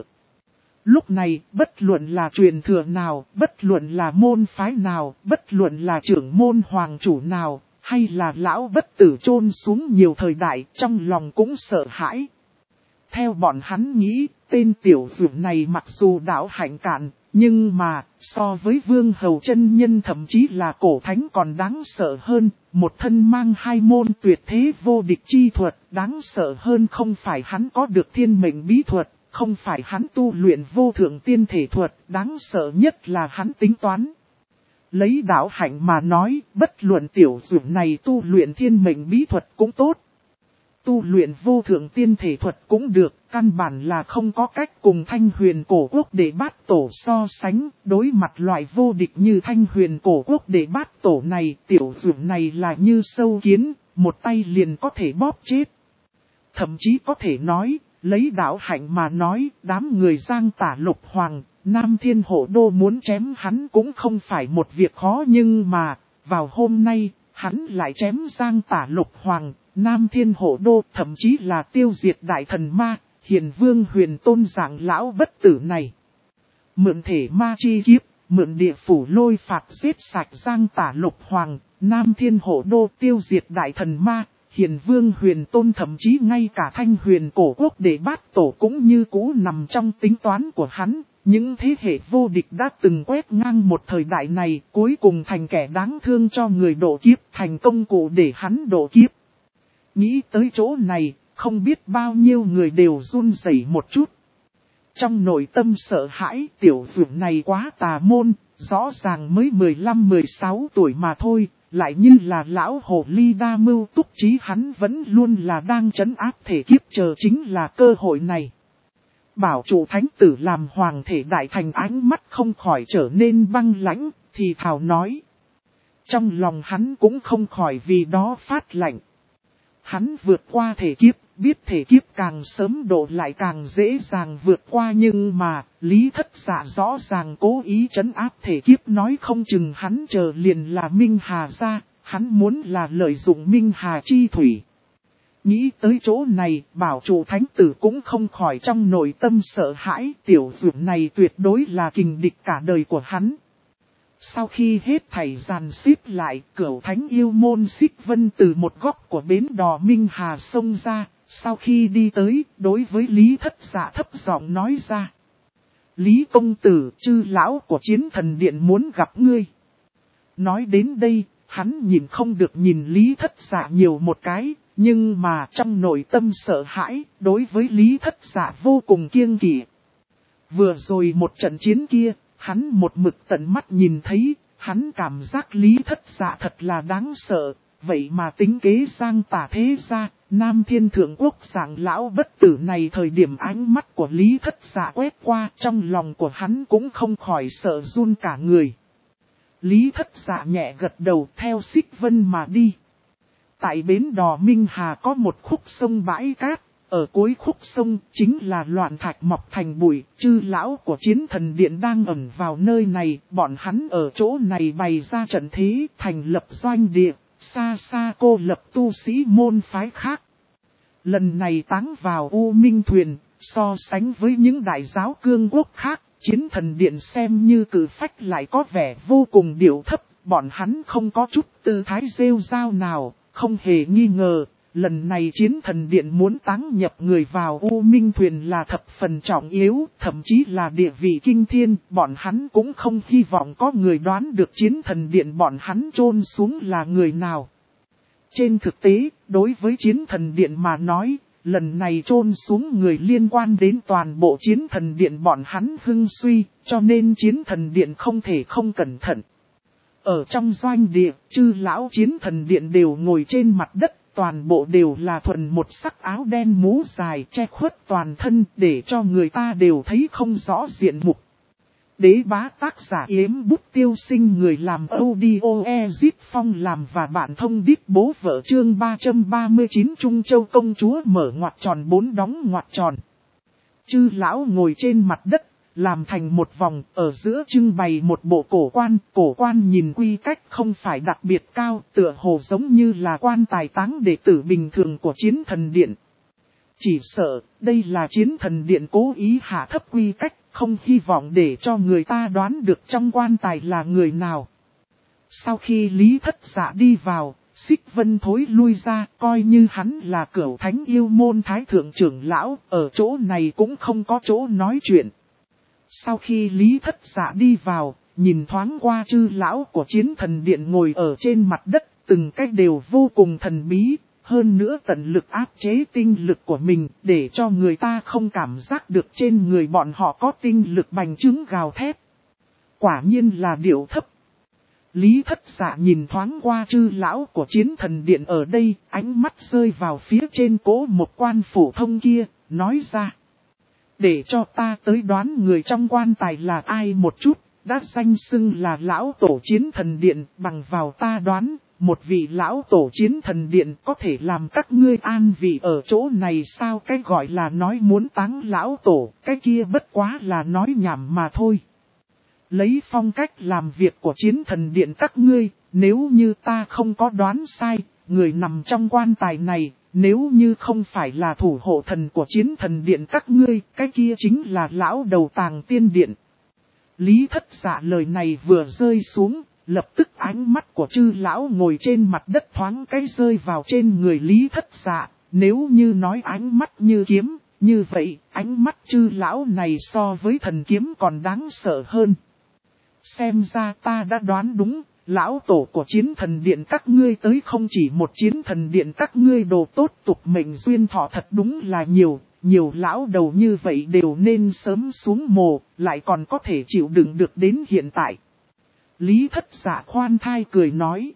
Lúc này, bất luận là truyền thừa nào, bất luận là môn phái nào, bất luận là trưởng môn hoàng chủ nào, hay là lão bất tử chôn xuống nhiều thời đại, trong lòng cũng sợ hãi. Theo bọn hắn nghĩ, tên tiểu dược này mặc dù đạo hạnh cạn, nhưng mà, so với Vương Hầu chân nhân thậm chí là cổ thánh còn đáng sợ hơn, một thân mang hai môn tuyệt thế vô địch chi thuật, đáng sợ hơn không phải hắn có được thiên mệnh bí thuật. Không phải hắn tu luyện vô thượng tiên thể thuật, đáng sợ nhất là hắn tính toán. Lấy đạo hạnh mà nói, bất luận tiểu dược này tu luyện thiên mệnh bí thuật cũng tốt. Tu luyện vô thượng tiên thể thuật cũng được, căn bản là không có cách cùng Thanh Huyền cổ quốc để bát tổ so sánh. Đối mặt loại vô địch như Thanh Huyền cổ quốc để bát tổ này, tiểu dược này là như sâu kiến, một tay liền có thể bóp chết. Thậm chí có thể nói, lấy đạo hạnh mà nói, đám người Giang Tả Lục Hoàng, Nam Thiên Hộ Đô muốn chém hắn cũng không phải một việc khó, nhưng mà, vào hôm nay, hắn lại chém Giang Tả Lục Hoàng, Nam Thiên Hộ Đô, thậm chí là tiêu diệt Đại Thần Ma, Hiền Vương Huyền Tôn dạng lão bất tử này. Mượn thể ma chi kiếp, mượn địa phủ lôi phạt giết sạch Giang Tả Lục Hoàng, Nam Thiên Hộ Đô, tiêu diệt Đại Thần Ma. Hiền Vương Huyền Tôn, thậm chí ngay cả Thanh Huyền cổ quốc để bát tổ cũng như cũ nằm trong tính toán của hắn. Những thế hệ vô địch đã từng quét ngang một thời đại này, cuối cùng thành kẻ đáng thương cho người độ kiếp, thành công cụ để hắn độ kiếp. Nghĩ tới chỗ này, không biết bao nhiêu người đều run rẩy một chút. Trong nội tâm sợ hãi, tiểu dược này quá tà môn, rõ ràng mới 15-16 tuổi mà thôi. Lại như là lão hồ ly đa mưu túc trí, hắn vẫn luôn là đang trấn áp thể kiếp, chờ chính là cơ hội này. Bảo chủ thánh tử làm hoàng thể đại thành, ánh mắt không khỏi trở nên băng lãnh, thì thào nói. Trong lòng hắn cũng không khỏi vì đó phát lạnh. Hắn vượt qua thể kiếp, biết thể kiếp càng sớm độ lại càng dễ dàng vượt qua, nhưng mà, Lý Thất Dạ rõ ràng cố ý trấn áp thể kiếp, nói không chừng hắn chờ liền là Minh Hà ra, hắn muốn là lợi dụng Minh Hà chi thủy. Nghĩ tới chỗ này, bảo chủ thánh tử cũng không khỏi trong nội tâm sợ hãi, tiểu dược này tuyệt đối là kình địch cả đời của hắn. Sau khi hết thảy dàn xếp lại, Cửu Thánh yêu môn Xích Vân từ một góc của bến đò Minh Hà xông ra, sau khi đi tới, đối với Lý Thất Dạ thấp giọng nói ra. Lý công tử, chư lão của Chiến Thần Điện muốn gặp ngươi. Nói đến đây, hắn nhìn không được nhìn Lý Thất Dạ nhiều một cái, nhưng mà trong nội tâm sợ hãi, đối với Lý Thất Dạ vô cùng kiêng kỵ. Vừa rồi một trận chiến kia, hắn một mực tận mắt nhìn thấy, hắn cảm giác Lý Thất Dạ thật là đáng sợ, vậy mà tính kế Giang Tả thế gia, Nam Thiên Thượng Quốc dạng lão bất tử này, thời điểm ánh mắt của Lý Thất Dạ quét qua, trong lòng của hắn cũng không khỏi sợ run cả người. Lý Thất Dạ nhẹ gật đầu theo Xích Vân mà đi. Tại bến đò Minh Hà có một khúc sông bãi cát, ở cuối khúc sông chính là loạn thạch mọc thành bụi, chư lão của Chiến Thần Điện đang ẩn vào nơi này, bọn hắn ở chỗ này bày ra trận thế, thành lập doanh địa, xa xa cô lập tu sĩ môn phái khác. Lần này táng vào U Minh Thuyền, so sánh với những đại giáo cương quốc khác, Chiến Thần Điện xem như cử phách lại có vẻ vô cùng điệu thấp, bọn hắn không có chút tư thái rêu rao nào, không hề nghi ngờ. lần này chiến thần điện muốn táng nhập người vào U Minh Thuyền là thập phần trọng yếu, thậm chí là địa vị kinh thiên, bọn hắn cũng không hy vọng có người đoán được chiến thần điện bọn hắn chôn xuống là người nào. Trên thực tế, đối với chiến thần điện mà nói, lần này chôn xuống người liên quan đến toàn bộ chiến thần điện bọn hắn hưng suy, cho nên chiến thần điện không thể không cẩn thận. Ở trong doanh địa, chư lão chiến thần điện đều ngồi trên mặt đất, toàn bộ đều là thuần một sắc áo đen mũ dài che khuất toàn thân để cho người ta đều thấy không rõ diện mục. Đế bá tác giả Yếm Bút Tiêu Sinh, người làm audio Ezit Phong làm và bạn thông đít bố vợ, chương 339 Trung Châu công chúa mở ngoặc tròn 4 đóng ngoặc tròn. Chư lão ngồi trên mặt đất, làm thành một vòng, ở giữa trưng bày một bộ cổ quan nhìn quy cách không phải đặc biệt cao, tựa hồ giống như là quan tài táng đệ tử bình thường của chiến thần điện. Chỉ sợ, đây là chiến thần điện cố ý hạ thấp quy cách, không hy vọng để cho người ta đoán được trong quan tài là người nào. Sau khi Lý Thất Dạ đi vào, Xích Vân thối lui ra, coi như hắn là cửu thánh yêu môn thái thượng trưởng lão, ở chỗ này cũng không có chỗ nói chuyện. Sau khi Lý Thất Dạ đi vào, nhìn thoáng qua chư lão của chiến thần điện ngồi ở trên mặt đất, từng cách đều vô cùng thần bí, hơn nữa tận lực áp chế tinh lực của mình để cho người ta không cảm giác được trên người bọn họ có tinh lực bành trướng gào thét. Quả nhiên là điệu thấp. Lý Thất Dạ nhìn thoáng qua chư lão của chiến thần điện ở đây, ánh mắt rơi vào phía trên cỗ một quan phổ thông kia, nói ra. Để cho ta tới đoán người trong quan tài là ai một chút, đã danh xưng là lão tổ chiến thần điện, bằng vào ta đoán, một vị lão tổ chiến thần điện có thể làm các ngươi an vị ở chỗ này sao? Cái gọi là nói muốn táng lão tổ, cái kia bất quá là nói nhảm mà thôi. Lấy phong cách làm việc của chiến thần điện các ngươi, nếu như ta không có đoán sai, người nằm trong quan tài này, nếu như không phải là thủ hộ thần của chiến thần điện các ngươi, cái kia chính là lão đầu Tàng Tiên Điện. Lý Thất Dạ lời này vừa rơi xuống, lập tức ánh mắt của chư lão ngồi trên mặt đất thoáng cái rơi vào trên người Lý Thất Dạ. Nếu như nói ánh mắt như kiếm, như vậy ánh mắt chư lão này so với thần kiếm còn đáng sợ hơn. Xem ra ta đã đoán đúng, lão tổ của chiến thần điện các ngươi tới không chỉ một chiến thần điện các ngươi đồ tốt tục mệnh duyên thọ thật đúng là nhiều lão đầu như vậy đều nên sớm xuống mồ, lại còn có thể chịu đựng được đến hiện tại. Lý Thất Dạ khoan thai cười nói.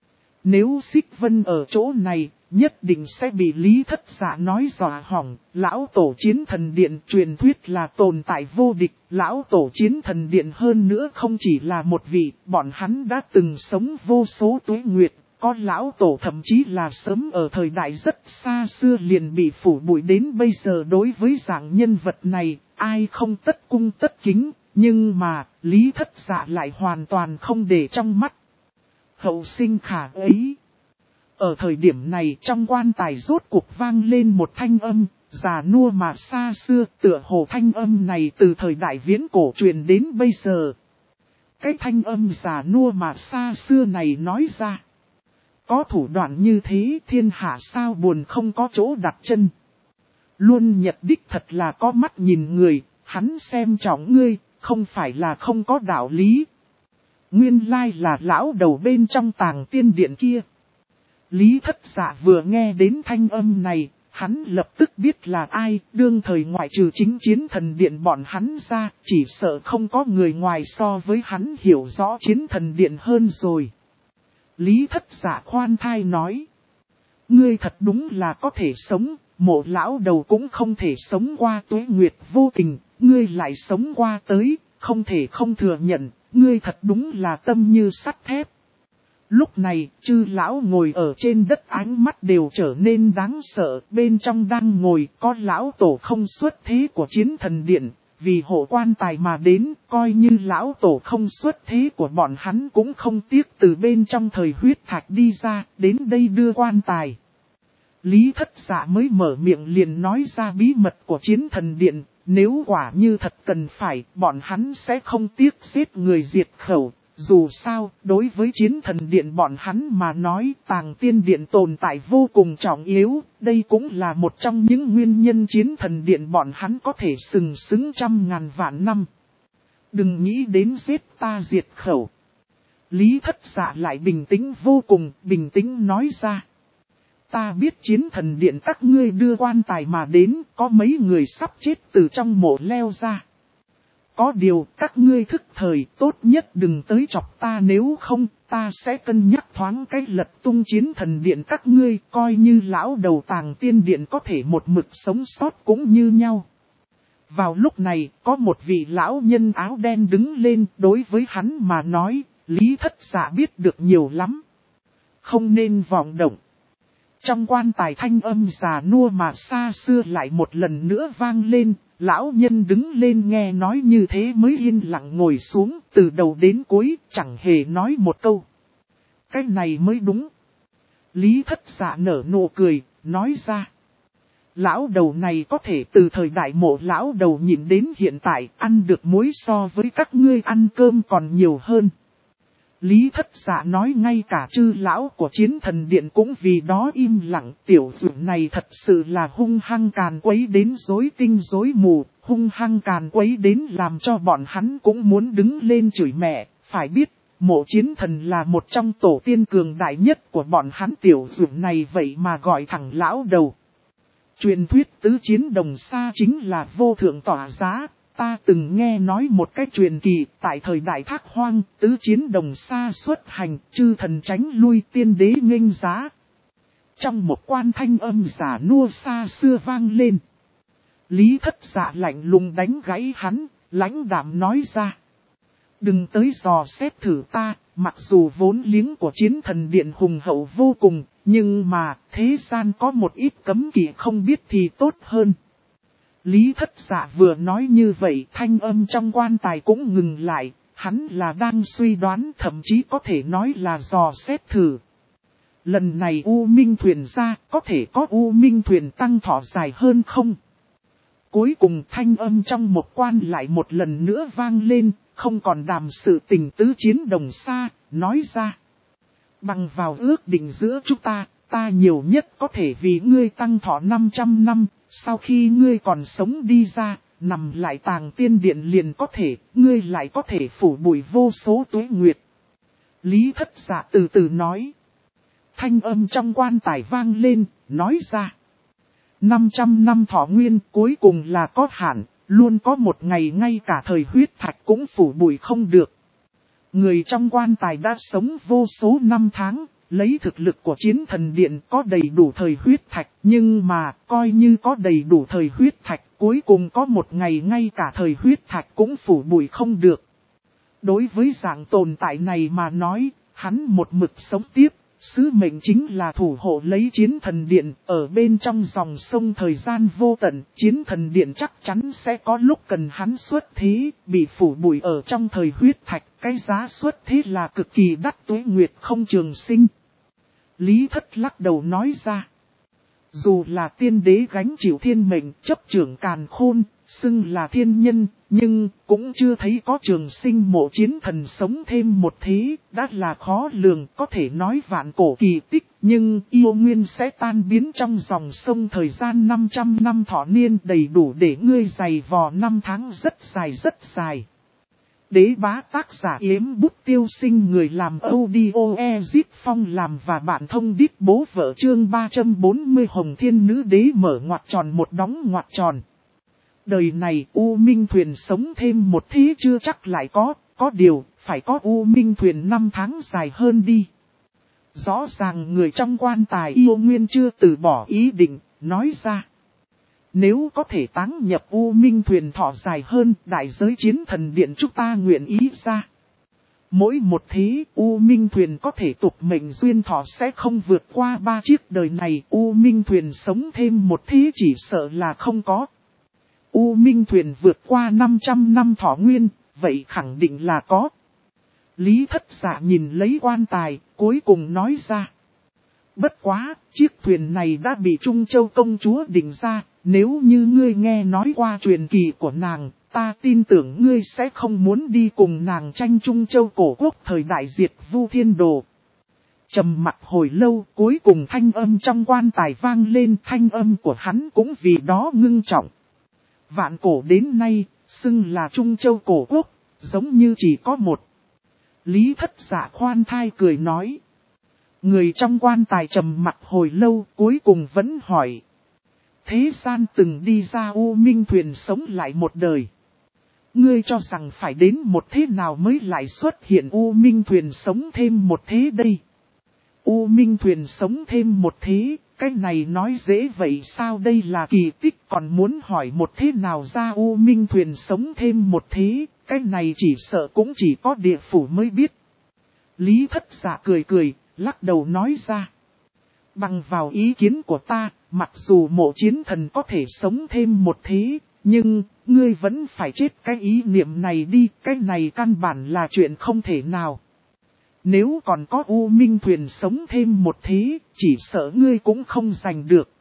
Nếu Xích Vân ở chỗ này, nhất định sẽ bị Lý Thất Dạ nói dọa hỏng. Lão tổ chiến thần điện truyền thuyết là tồn tại vô địch. Lão tổ chiến thần điện hơn nữa không chỉ là một vị, bọn hắn đã từng sống vô số tuế nguyệt. Có lão tổ thậm chí là sớm ở thời đại rất xa xưa liền bị phủ bụi đến bây giờ. Đối với dạng nhân vật này, ai không tất cung tất kính, nhưng mà Lý Thất Dạ lại hoàn toàn không để trong mắt. Hậu sinh khả ấy. Ở thời điểm này trong quan tài rốt cuộc vang lên một thanh âm, già nua mà xa xưa, tựa hồ thanh âm này từ thời đại viễn cổ truyền đến bây giờ. Cái thanh âm già nua mà xa xưa này nói ra. Có thủ đoạn như thế thiên hạ sao buồn không có chỗ đặt chân. Luôn Nhật đích thật là có mắt nhìn người, hắn xem trọng ngươi, không phải là không có đạo lý. Nguyên lai là lão đầu bên trong Tàng Tiên Điện kia. Lý Thất Dạ vừa nghe đến thanh âm này, hắn lập tức biết là ai, đương thời ngoại trừ chính chiến thần điện bọn hắn ra, chỉ sợ không có người ngoài so với hắn hiểu rõ chiến thần điện hơn rồi. Lý Thất Dạ khoan thai nói, ngươi thật đúng là có thể sống, mộ lão đầu cũng không thể sống qua tuế nguyệt vô tình, ngươi lại sống qua tới, không thể không thừa nhận, ngươi thật đúng là tâm như sắt thép. Lúc này, chư lão ngồi ở trên đất ánh mắt đều trở nên đáng sợ, bên trong đang ngồi có lão tổ không xuất thế của chiến thần điện, vì hộ quan tài mà đến, coi như lão tổ không xuất thế của bọn hắn cũng không tiếc từ bên trong thời huyết thạch đi ra, đến đây đưa quan tài. Lý Thất Dạ mới mở miệng liền nói ra bí mật của chiến thần điện, nếu quả như thật cần phải, bọn hắn sẽ không tiếc giết người diệt khẩu. Dù sao, đối với chiến thần điện bọn hắn mà nói tàng tiên điện tồn tại vô cùng trọng yếu, đây cũng là một trong những nguyên nhân chiến thần điện bọn hắn có thể sừng sững trăm ngàn vạn năm. Đừng nghĩ đến giết ta diệt khẩu. Lý Thất Dạ lại bình tĩnh vô cùng, bình tĩnh nói ra. Ta biết chiến thần điện các ngươi đưa quan tài mà đến, có mấy người sắp chết từ trong mộ leo ra. Có điều các ngươi thức thời, tốt nhất đừng tới chọc ta, nếu không ta sẽ cân nhắc thoáng cái lật tung chiến thần điện các ngươi, coi như lão đầu tàng tiên điện có thể một mực sống sót cũng như nhau. Vào lúc này, có một vị lão nhân áo đen đứng lên, đối với hắn mà nói, Lý Thất Dạ biết được nhiều lắm. Không nên vọng động. Trong quan tài thanh âm già nua mà xa xưa lại một lần nữa vang lên, lão nhân đứng lên nghe nói như thế mới yên lặng ngồi xuống, từ đầu đến cuối chẳng hề nói một câu. Cái này mới đúng. Lý Thất Dạ nở nụ cười, nói ra. Lão đầu này có thể từ thời đại mộ lão đầu nhìn đến hiện tại ăn được muối so với các ngươi ăn cơm còn nhiều hơn. Lý Thất Dạ nói ngay cả chư lão của chiến thần điện cũng vì đó im lặng, tiểu dũng này thật sự là hung hăng càn quấy đến rối tinh rối mù, hung hăng càn quấy đến làm cho bọn hắn cũng muốn đứng lên chửi mẹ, phải biết, mộ chiến thần là một trong tổ tiên cường đại nhất của bọn hắn, tiểu dũng này vậy mà gọi thẳng lão đầu. Truyền thuyết tứ chiến đồng xa chính là vô thượng tỏa giá. Ta từng nghe nói một cái truyền kỳ, tại thời đại Thác Hoang, tứ chiến đồng xa xuất hành, chư thần tránh lui, tiên đế nghênh giá. Trong một quan thanh âm giả nua xa xưa vang lên. Lý Thất Dạ lạnh lùng đánh gãy hắn, lãnh đạm nói ra. Đừng tới dò xét thử ta, mặc dù vốn liếng của chiến thần điện hùng hậu vô cùng, nhưng mà thế gian có một ít cấm kỵ không biết thì tốt hơn. Lý Thất Dạ vừa nói như vậy, thanh âm trong quan tài cũng ngừng lại, hắn là đang suy đoán, thậm chí có thể nói là dò xét thử. Lần này U Minh Thuyền ra, có thể có U Minh Thuyền tăng thọ dài hơn không? Cuối cùng thanh âm trong một quan lại một lần nữa vang lên, không còn đàm sự tình tứ chiến đồng xa, nói ra. Bằng vào ước định giữa chúng ta nhiều nhất có thể vì ngươi tăng thọ 500 năm. Sau khi ngươi còn sống đi ra, nằm lại tàng tiên điện liền có thể, ngươi lại có thể phủ bụi vô số tuế nguyệt. Lý Thất Dạ từ từ nói. Thanh âm trong quan tài vang lên, nói ra. 500 năm thọ nguyên cuối cùng là có hạn, luôn có một ngày ngay cả thời huyết thạch cũng phủ bụi không được. Người trong quan tài đã sống vô số năm tháng. Lấy thực lực của chiến thần điện có đầy đủ thời huyết thạch, nhưng mà coi như có đầy đủ thời huyết thạch, cuối cùng có một ngày ngay cả thời huyết thạch cũng phủ bụi không được. Đối với dạng tồn tại này mà nói, hắn một mực sống tiếp, sứ mệnh chính là thủ hộ lấy chiến thần điện, ở bên trong dòng sông thời gian vô tận, chiến thần điện chắc chắn sẽ có lúc cần hắn xuất thế, bị phủ bụi ở trong thời huyết thạch, cái giá xuất thế là cực kỳ đắt, tuế nguyệt không trường sinh. Lý Thất lắc đầu nói ra. Dù là tiên đế gánh chịu thiên mệnh, chấp trưởng càn khôn, xưng là thiên nhân, nhưng cũng chưa thấy có trường sinh mộ chiến thần sống thêm một thế, đã là khó lường, có thể nói vạn cổ kỳ tích, nhưng yêu nguyên sẽ tan biến trong dòng sông thời gian 500 năm thọ niên, đầy đủ để ngươi dày vò 5 tháng rất dài. Đế bá tác giả Yếm Bút Tiêu Sinh, người làm audio Ezit Phong làm và bạn thông đít bố vợ, chương 340 Hồng Thiên Nữ Đế mở ngoặc tròn một đóng ngoặc tròn. Đời này U Minh Thuyền sống thêm một thế chưa chắc lại có điều phải có U Minh Thuyền 5 tháng dài hơn đi. Rõ ràng người trong quan tài yêu nguyên chưa từ bỏ ý định, nói ra. Nếu có thể táng nhập U Minh Thuyền thọ dài hơn, đại giới chiến thần điện chúng ta nguyện ý ra. Mỗi một thế, U Minh Thuyền có thể tục mệnh duyên thọ sẽ không vượt qua 3 chiếc, đời này U Minh Thuyền sống thêm một thế chỉ sợ là không có. U Minh Thuyền vượt qua 500 năm thọ nguyên, vậy khẳng định là có. Lý Thất Dạ nhìn lấy quan tài, cuối cùng nói ra. Bất quá, chiếc thuyền này đã bị Trung Châu công chúa định ra, nếu như ngươi nghe nói qua truyền kỳ của nàng, Ta tin tưởng ngươi sẽ không muốn đi cùng nàng tranh Trung Châu cổ quốc thời đại diệt Vu Thiên Đồ. Trầm mặc hồi lâu, cuối cùng thanh âm trong quan tài vang lên, thanh âm của hắn cũng vì đó ngưng trọng. Vạn cổ đến nay, xưng là Trung Châu cổ quốc, giống như chỉ có một. Lý Thất Dạ khoan thai cười nói. Người trong quan tài trầm mặc hồi lâu, cuối cùng vẫn hỏi. Thế gian từng đi ra U Minh thuyền sống lại một đời. Ngươi cho rằng phải đến một thế nào mới lại xuất hiện U Minh thuyền sống thêm một thế đây? U Minh thuyền sống thêm một thế, cái này nói dễ vậy sao, đây là kỳ tích, còn muốn hỏi một thế nào ra U Minh thuyền sống thêm một thế, cái này chỉ sợ cũng chỉ có địa phủ mới biết. Lý Thất Dạ cười cười, lắc đầu nói ra. Bằng vào ý kiến của ta, mặc dù Mộ Chiến Thần có thể sống thêm một thế, nhưng ngươi vẫn phải chết cái ý niệm này đi, cái này căn bản là chuyện không thể nào. Nếu còn có U Minh thuyền sống thêm một thế, chỉ sợ ngươi cũng không giành được.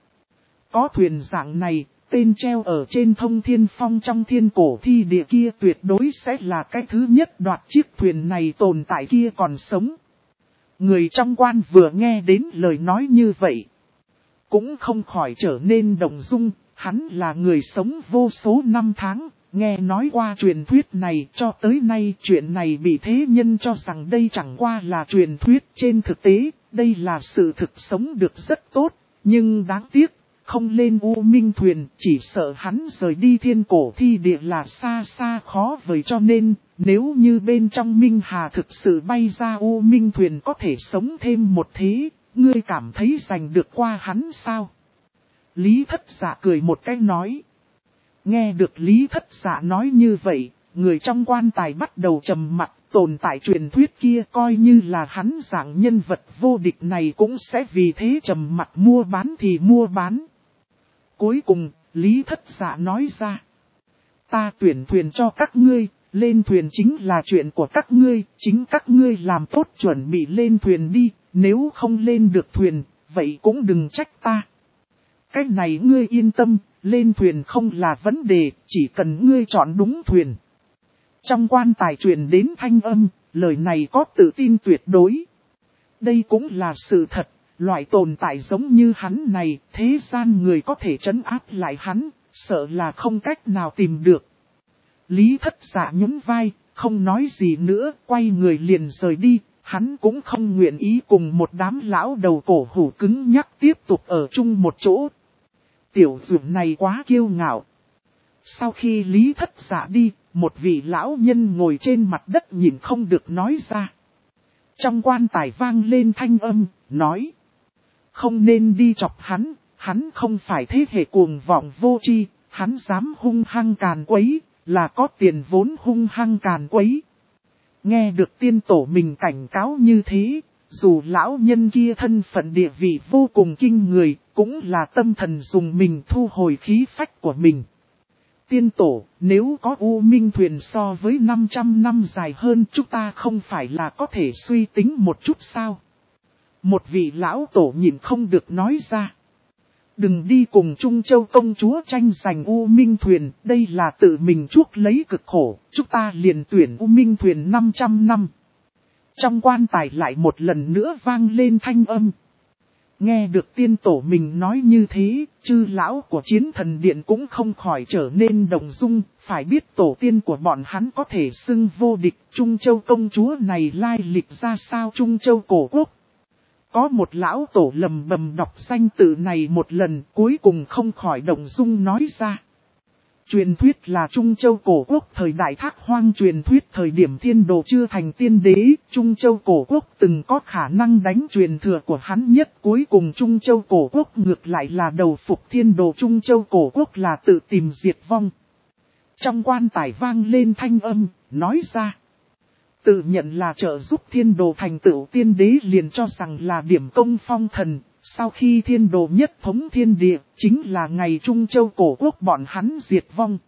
Có thuyền dạng này, tên treo ở trên Thông Thiên Phong trong thiên cổ thi địa kia tuyệt đối sẽ là cái thứ nhất đoạt chiếc thuyền này tồn tại kia còn sống. Người trong quan vừa nghe đến lời nói như vậy, cũng không khỏi trở nên động dung, hắn là người sống vô số năm tháng. Nghe nói qua truyền thuyết này, cho tới nay chuyện này bị thế nhân cho rằng đây chẳng qua là truyền thuyết. Trên thực tế, đây là sự thực sống được rất tốt, nhưng đáng tiếc, không lên U Minh thuyền, chỉ sợ hắn rời đi thiên cổ thi địa là xa xa khó vời, cho nên, nếu như bên trong Minh Hà thực sự bay ra U Minh thuyền có thể sống thêm một thế, ngươi cảm thấy giành được qua hắn sao? Lý Thất Dạ cười một cái nói. Nghe được Lý Thất Dạ nói như vậy, người trong quan tài bắt đầu trầm mặc, tồn tại truyền thuyết kia coi như là hắn dạng nhân vật vô địch này cũng sẽ vì thế trầm mặc, mua bán thì mua bán. Cuối cùng, Lý Thất Dạ nói ra. Ta tuyển thuyền cho các ngươi, lên thuyền chính là chuyện của các ngươi, chính các ngươi làm tốt chuẩn bị lên thuyền đi, nếu không lên được thuyền, vậy cũng đừng trách ta. Cái này ngươi yên tâm, lên thuyền không là vấn đề, chỉ cần ngươi chọn đúng thuyền. Trong quan tài truyền đến thanh âm, lời này có tự tin tuyệt đối. Đây cũng là sự thật, loại tồn tại giống như hắn này, thế gian người có thể trấn áp lại hắn, sợ là không cách nào tìm được. Lý Thất Dạ nhún vai, không nói gì nữa, quay người liền rời đi, hắn cũng không nguyện ý cùng một đám lão đầu cổ hủ cứng nhắc tiếp tục ở chung một chỗ. Tiểu dược này quá kiêu ngạo. Sau khi Lý Thất Dạ đi, một vị lão nhân ngồi trên mặt đất nhìn không được nói ra. Trong quan tài vang lên thanh âm, nói. Không nên đi chọc hắn không phải thế hệ cuồng vọng vô tri, hắn dám hung hăng càn quấy, là có tiền vốn hung hăng càn quấy. Nghe được tiên tổ mình cảnh cáo như thế, dù lão nhân kia thân phận địa vị vô cùng kinh người, cũng là tâm thần dùng mình thu hồi khí phách của mình. Tiên tổ, nếu có U Minh thuyền so với 500 năm dài hơn, chúng ta không phải là có thể suy tính một chút sao? Một vị lão tổ nhìn không được nói ra. Đừng đi cùng Trung Châu công chúa tranh giành U Minh thuyền, đây là tự mình chuốc lấy cực khổ, chúng ta liền tuyển U Minh thuyền 500 năm. Trong quan tài lại một lần nữa vang lên thanh âm. Nghe được tiên tổ mình nói như thế, chư lão của Chiến Thần Điện cũng không khỏi trở nên động dung, phải biết tổ tiên của bọn hắn có thể xưng vô địch. Trung Châu công chúa này lai lịch ra sao Trung Châu cổ quốc. Có một lão tổ lầm bầm đọc danh tự này một lần, cuối cùng không khỏi động dung nói ra. Truyền thuyết là Trung Châu cổ quốc thời đại Thác Hoang, truyền thuyết thời điểm Thiên Đồ chưa thành tiên đế, Trung Châu cổ quốc từng có khả năng đánh truyền thừa của hắn nhất, cuối cùng Trung Châu cổ quốc ngược lại là đầu phục Thiên Đồ, Trung Châu cổ quốc là tự tìm diệt vong. Trong quan tài vang lên thanh âm, nói ra. Tự nhận là trợ giúp Thiên Đồ thành tựu tiên đế liền cho rằng là điểm công phong thần. Sau khi Thiên Đồ nhất thống thiên địa, chính là ngày Trung Châu cổ quốc bọn hắn diệt vong.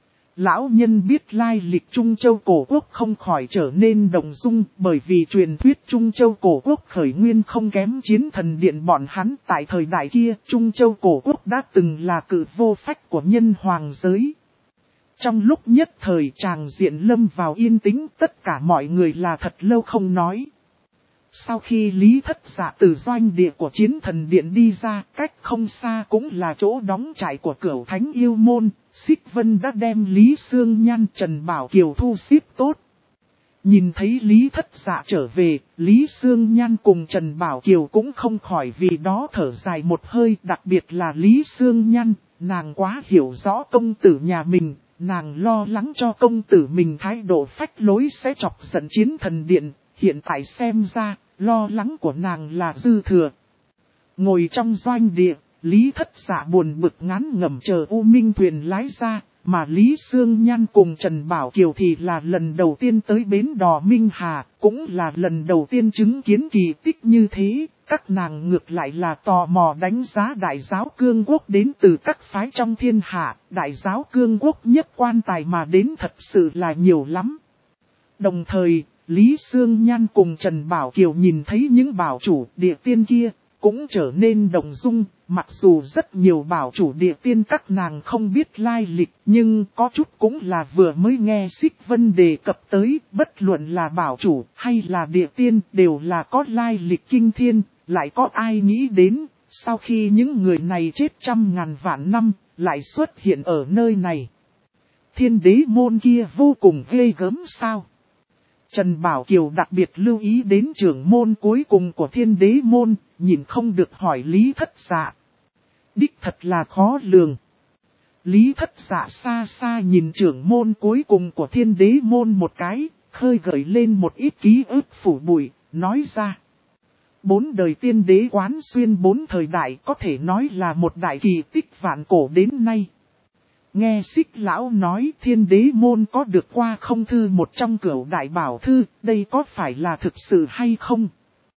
Lão nhân biết lai lịch Trung Châu cổ quốc không khỏi trở nên động dung, bởi vì truyền thuyết Trung Châu cổ quốc khởi nguyên không kém Chiến Thần Điện bọn hắn. Tại thời đại kia, Trung Châu cổ quốc đã từng là cự vô phách của nhân hoàng giới. Trong lúc nhất thời tràng diện lâm vào yên tĩnh, tất cả mọi người là thật lâu không nói. Sau khi Lý Thất Dạ từ doanh địa của Chiến Thần Điện đi ra, cách không xa cũng là chỗ đóng trại của Cửu Thánh Yêu Môn, Xích Vân đã đem Lý Sương Nhan, Trần Bảo Kiều thu xếp tốt. Nhìn thấy Lý Thất Dạ trở về, Lý Sương Nhan cùng Trần Bảo Kiều cũng không khỏi vì đó thở dài một hơi, đặc biệt là Lý Sương Nhan, nàng quá hiểu rõ công tử nhà mình, nàng lo lắng cho công tử mình thái độ phách lối sẽ chọc giận Chiến Thần Điện, hiện tại xem ra, lo lắng của nàng là dư thừa. Ngồi trong doanh địa, Lý Thất Dạ buồn bực ngán ngẩm chờ U Minh thuyền lái ra. Mà Lý Sương Nhan cùng Trần Bảo Kiều thì là lần đầu tiên tới bến đò Minh Hà, cũng là lần đầu tiên chứng kiến kỳ tích như thế, các nàng ngược lại là tò mò đánh giá Đại giáo Cương Quốc đến từ các phái trong thiên hạ, Đại giáo Cương Quốc nhất quan tài mà đến thật sự là nhiều lắm. Đồng thời, Lý Sương Nhan cùng Trần Bảo Kiều nhìn thấy những bảo chủ địa tiên kia, cũng trở nên động dung, mặc dù rất nhiều bảo chủ địa tiên các nàng không biết lai lịch, nhưng có chút cũng là vừa mới nghe Xích Vân đề cập tới, bất luận là bảo chủ hay là địa tiên đều là có lai lịch kinh thiên, lại có ai nghĩ đến, sau khi những người này chết trăm ngàn vạn năm, lại xuất hiện ở nơi này. Thiên đế môn kia vô cùng ghê gớm sao? Trần Bảo Kiều đặc biệt lưu ý đến trưởng môn cuối cùng của thiên đế môn, nhìn không được hỏi Lý Thất Dạ. Đích thật là khó lường. Lý Thất Dạ xa xa nhìn trưởng môn cuối cùng của thiên đế môn một cái, khơi gợi lên một ít ký ức phủ bụi, nói ra. 4 đời tiên đế quán xuyên 4 thời đại có thể nói là một đại kỳ tích vạn cổ đến nay. Nghe Xích lão nói thiên đế môn có được qua không thư một trong cửu đại bảo thư, đây có phải là thực sự hay không?